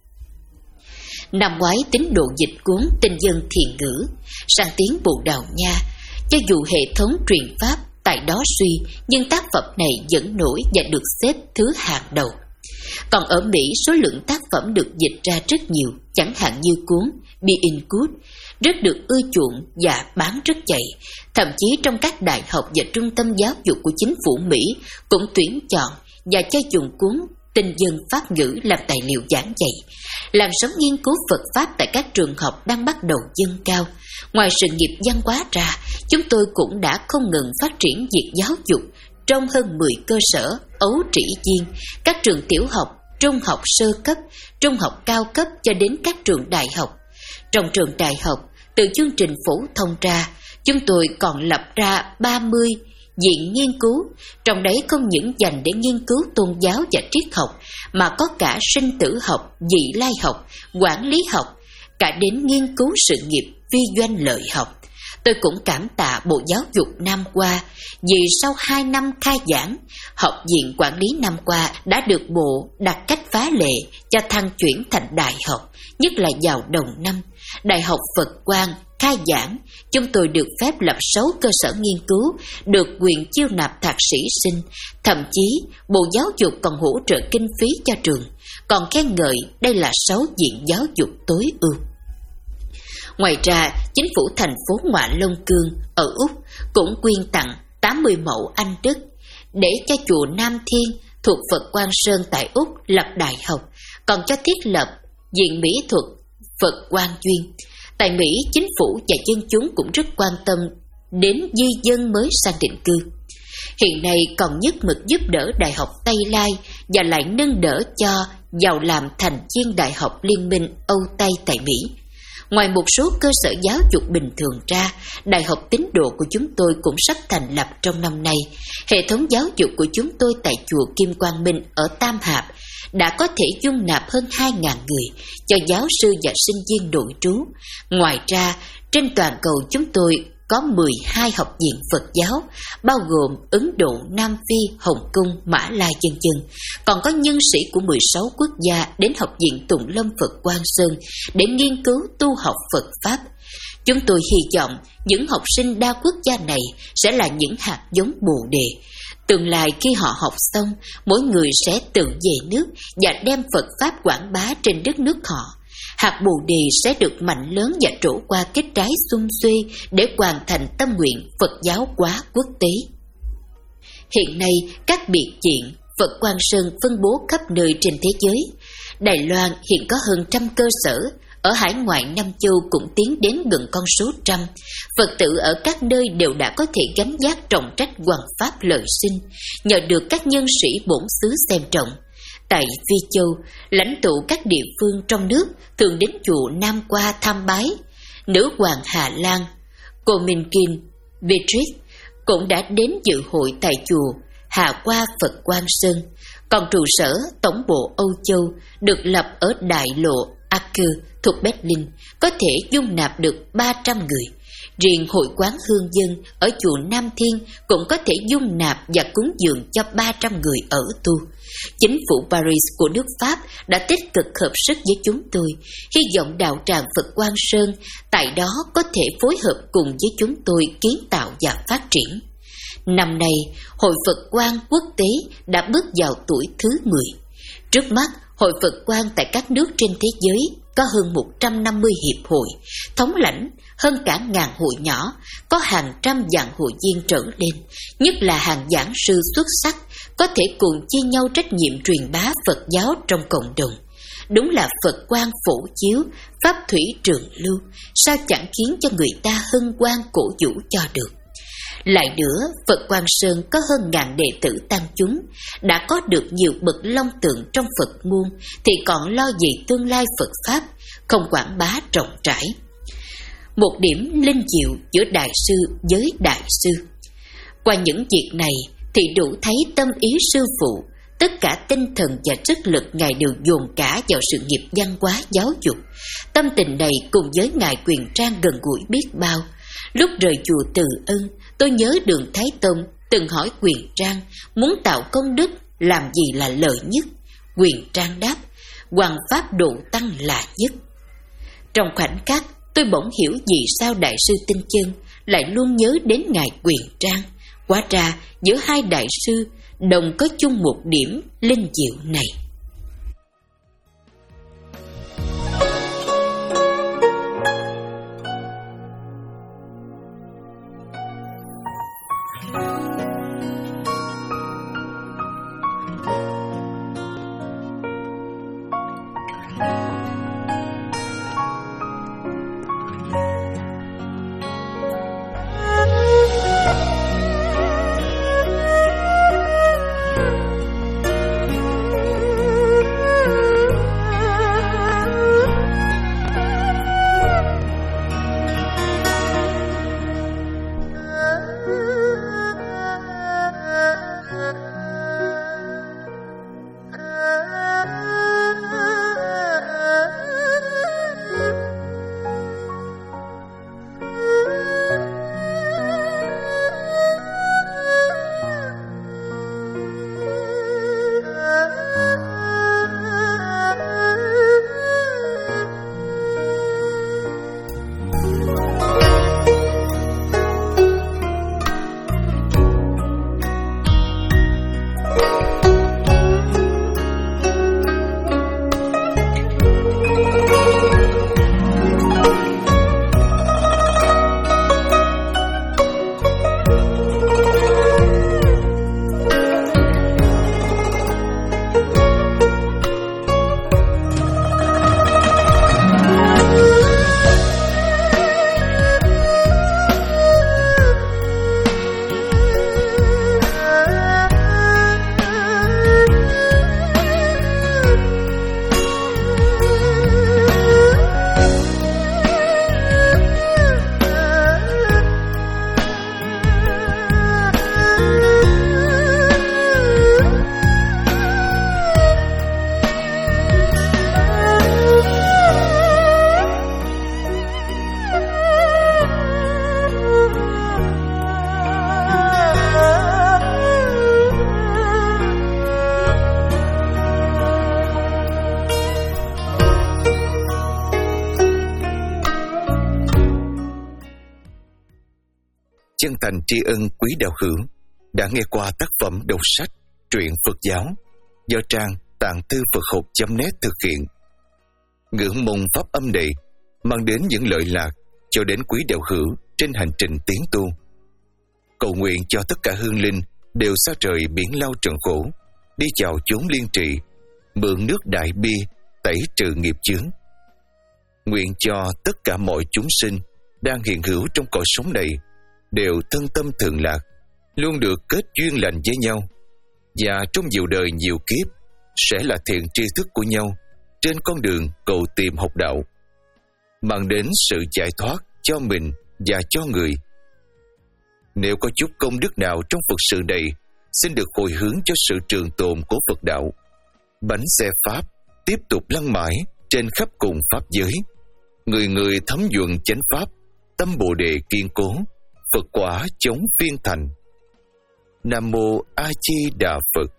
Năm ngoái tín đồ dịch cuốn Tinh dân thiền ngữ sang tiếng Bồ Đào Nha, cho dù hệ thống truyền pháp tại đó suy, nhưng tác phẩm này vẫn nổi và được xếp thứ hàng đầu. Còn ở Mỹ, số lượng tác phẩm được dịch ra rất nhiều, chẳng hạn như cuốn Be in Good, rất được ưa chuộng và bán rất chạy. Thậm chí trong các đại học và trung tâm giáo dục của chính phủ Mỹ cũng tuyển chọn và cho dùng cuốn Tinh dân Pháp ngữ làm tài liệu giảng dạy. Làn sóng nghiên cứu Phật Pháp tại các trường học đang bắt đầu dâng cao. Ngoài sự nghiệp văn hóa ra, chúng tôi cũng đã không ngừng phát triển việc giáo dục trong hơn mười cơ sở ấu trĩ viên, các trường tiểu học, trung học sơ cấp, trung học cao cấp cho đến các trường đại học. Trong trường đại học, từ chương trình phổ thông ra, chúng tôi còn lập ra ba mươi viện nghiên cứu, trong đấy không những dành để nghiên cứu tôn giáo và triết học, mà có cả sinh tử học, vị lai học, quản lý học, cả đến nghiên cứu sự nghiệp vi doanh lợi học. Tôi cũng cảm tạ Bộ Giáo dục Nam Hoa vì sau hai năm khai giảng, Học viện Quản lý Nam Hoa đã được Bộ đặt cách phá lệ cho thăng chuyển thành đại học, nhất là vào đầu năm. Đại học Phật Quang khai giảng, chúng tôi được phép lập sáu cơ sở nghiên cứu, được quyền chiêu nạp thạc sĩ sinh, thậm chí Bộ Giáo dục còn hỗ trợ kinh phí cho trường, còn khen ngợi đây là sáu viện giáo dục tối ưu. Ngoài ra, chính phủ thành phố Ngoại Long Cương ở Úc cũng quyên tặng tám mươi mẫu Anh Đức để cho chùa Nam Thiên thuộc Phật Quang Sơn tại Úc lập đại học, còn cho thiết lập viện mỹ thuật Phật Quang Duyên. Tại Mỹ, chính phủ và dân chúng cũng rất quan tâm đến di dân mới sang định cư. Hiện nay còn nhất mực giúp đỡ Đại học Tây Lai và lại nâng đỡ cho giàu làm thành viên Đại học Liên minh Âu Tây tại Mỹ. Ngoài một số cơ sở giáo dục bình thường ra, đại học tín đồ của chúng tôi cũng sắp thành lập trong năm nay. Hệ thống giáo dục của chúng tôi tại chùa Kim Quang Minh ở Tam Hạp đã có thể dung nạp hơn hai nghìn người cho giáo sư và sinh viên nội trú. Ngoài ra, trên toàn cầu chúng tôi có mười hai học viện Phật giáo, bao gồm Ấn Độ, Nam Phi, Hồng Kông, Mã Lai vân vân. Còn có nhân sĩ của mười sáu quốc gia đến học viện Tùng Lâm Phật Quang Sơn để nghiên cứu tu học Phật Pháp. Chúng tôi hy vọng những học sinh đa quốc gia này sẽ là những hạt giống Bồ Đề. Tương lai khi họ học xong, mỗi người sẽ tự về nước và đem Phật Pháp quảng bá trên đất nước họ. Hạt Bồ Đề sẽ được mạnh lớn và trổ qua kết trái xum xuê để hoàn thành tâm nguyện Phật giáo hóa quốc tế. Hiện nay, các biệt viện Phật Quang Sơn phân bố khắp nơi trên thế giới. Đài Loan hiện có hơn trăm cơ sở, ở hải ngoại Nam Châu cũng tiến đến gần con số trăm. Phật tử ở các nơi đều đã có thể gánh vác trọng trách hoằng pháp lợi sinh, nhờ được các nhân sĩ bổn xứ xem trọng. Tại Phi Châu, lãnh tụ các địa phương trong nước thường đến chùa Nam Qua tham bái. Nữ hoàng Hà Lan, cô Minh Kim, Beatrice cũng đã đến dự hội tại chùa Hà Qua Phật Quang Sơn. Còn trụ sở tổng bộ Âu Châu được lập ở đại lộ Acre thuộc Berlin, có thể dung nạp được ba trăm người. Riêng hội quán hương dân ở chùa Nam Thiên cũng có thể dung nạp và cúng dường cho ba trăm người ở tu. Chính phủ Paris của nước Pháp đã tích cực hợp sức với chúng tôi, hy vọng đạo tràng Phật Quang Sơn tại đó có thể phối hợp cùng với chúng tôi kiến tạo và phát triển. Năm nay, Hội Phật Quang quốc tế đã bước vào tuổi thứ mười. Trước mắt, Hội Phật Quang tại các nước trên thế giới có hơn một trăm năm mươi hiệp hội, thống lãnh hơn cả ngàn hội nhỏ, có hàng trăm giảng hội viên trở lên, nhất là hàng giảng sư xuất sắc, có thể cùng chia nhau trách nhiệm truyền bá Phật giáo trong cộng đồng. Đúng là Phật quang phổ chiếu, pháp thủy trường lưu, sao chẳng khiến cho người ta hân hoan cổ vũ cho được. Lại nữa, Phật Quang Sơn có hơn ngàn đệ tử tăng chúng, đã có được nhiều bậc long tượng trong Phật môn, thì còn lo gì tương lai Phật Pháp, không quảng bá rộng rãi. Một điểm linh diệu giữa đại sư với đại sư. Qua những việc này thì đủ thấy tâm ý sư phụ, tất cả tinh thần và sức lực Ngài đều dồn cả vào sự nghiệp văn hóa giáo dục. Tâm tình này cùng với Ngài Quyền Trang gần gũi biết bao. Lúc rời chùa Từ Ân, tôi nhớ Đường Thái Tông từng hỏi Quyền Trang muốn tạo công đức làm gì là lợi nhất. Quyền Trang đáp, hoằng pháp độ tăng là nhất. Trong khoảnh khắc, tôi bỗng hiểu vì sao Đại sư Tinh Chân lại luôn nhớ đến Ngài Quyền Trang. Hóa ra giữa hai đại sư đồng có chung một điểm linh diệu này. chân thành tri ân quý đạo hữu đã nghe qua tác phẩm đọc sách truyện Phật giáo do trang tạng thư Phật học chấm net thực hiện. Ngưỡng mong pháp âm này mang đến những lợi lạc cho đến quý đạo hữu trên hành trình tiến tu. Cầu nguyện cho tất cả hương linh đều xa trời biển lao trần khổ, đi chào chốn liên trì, mượn nước đại bi tẩy trừ nghiệp chướng. Nguyện cho tất cả mọi chúng sinh đang hiện hữu trong cõi sống này đều thân tâm thường lạc, luôn được kết duyên lành với nhau, và trong nhiều đời nhiều kiếp sẽ là thiện tri thức của nhau trên con đường cầu tìm học đạo, mang đến sự giải thoát cho mình và cho người. Nếu có chút công đức nào trong Phật sự này, xin được hồi hướng cho sự trường tồn của Phật đạo. Bánh xe Pháp tiếp tục lăn mãi trên khắp cùng Pháp giới. Người người thấm nhuận chánh Pháp, tâm Bồ Đề kiên cố, Phật quả chống phiên thành. Nam Mô A Di Đà Phật.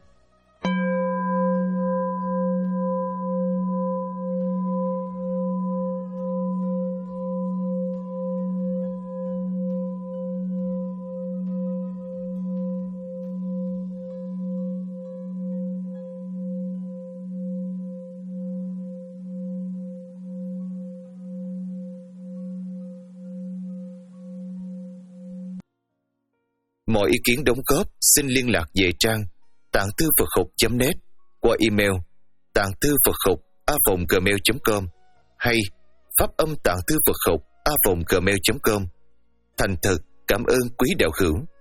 Mọi ý kiến đóng góp xin liên lạc về trang tạng thư Phật học chấm net qua email tạng thư Phật học a vòng gmail chấm com hay pháp âm tạng thư Phật học a vòng gmail chấm com. Thành thật cảm ơn quý đạo hữu.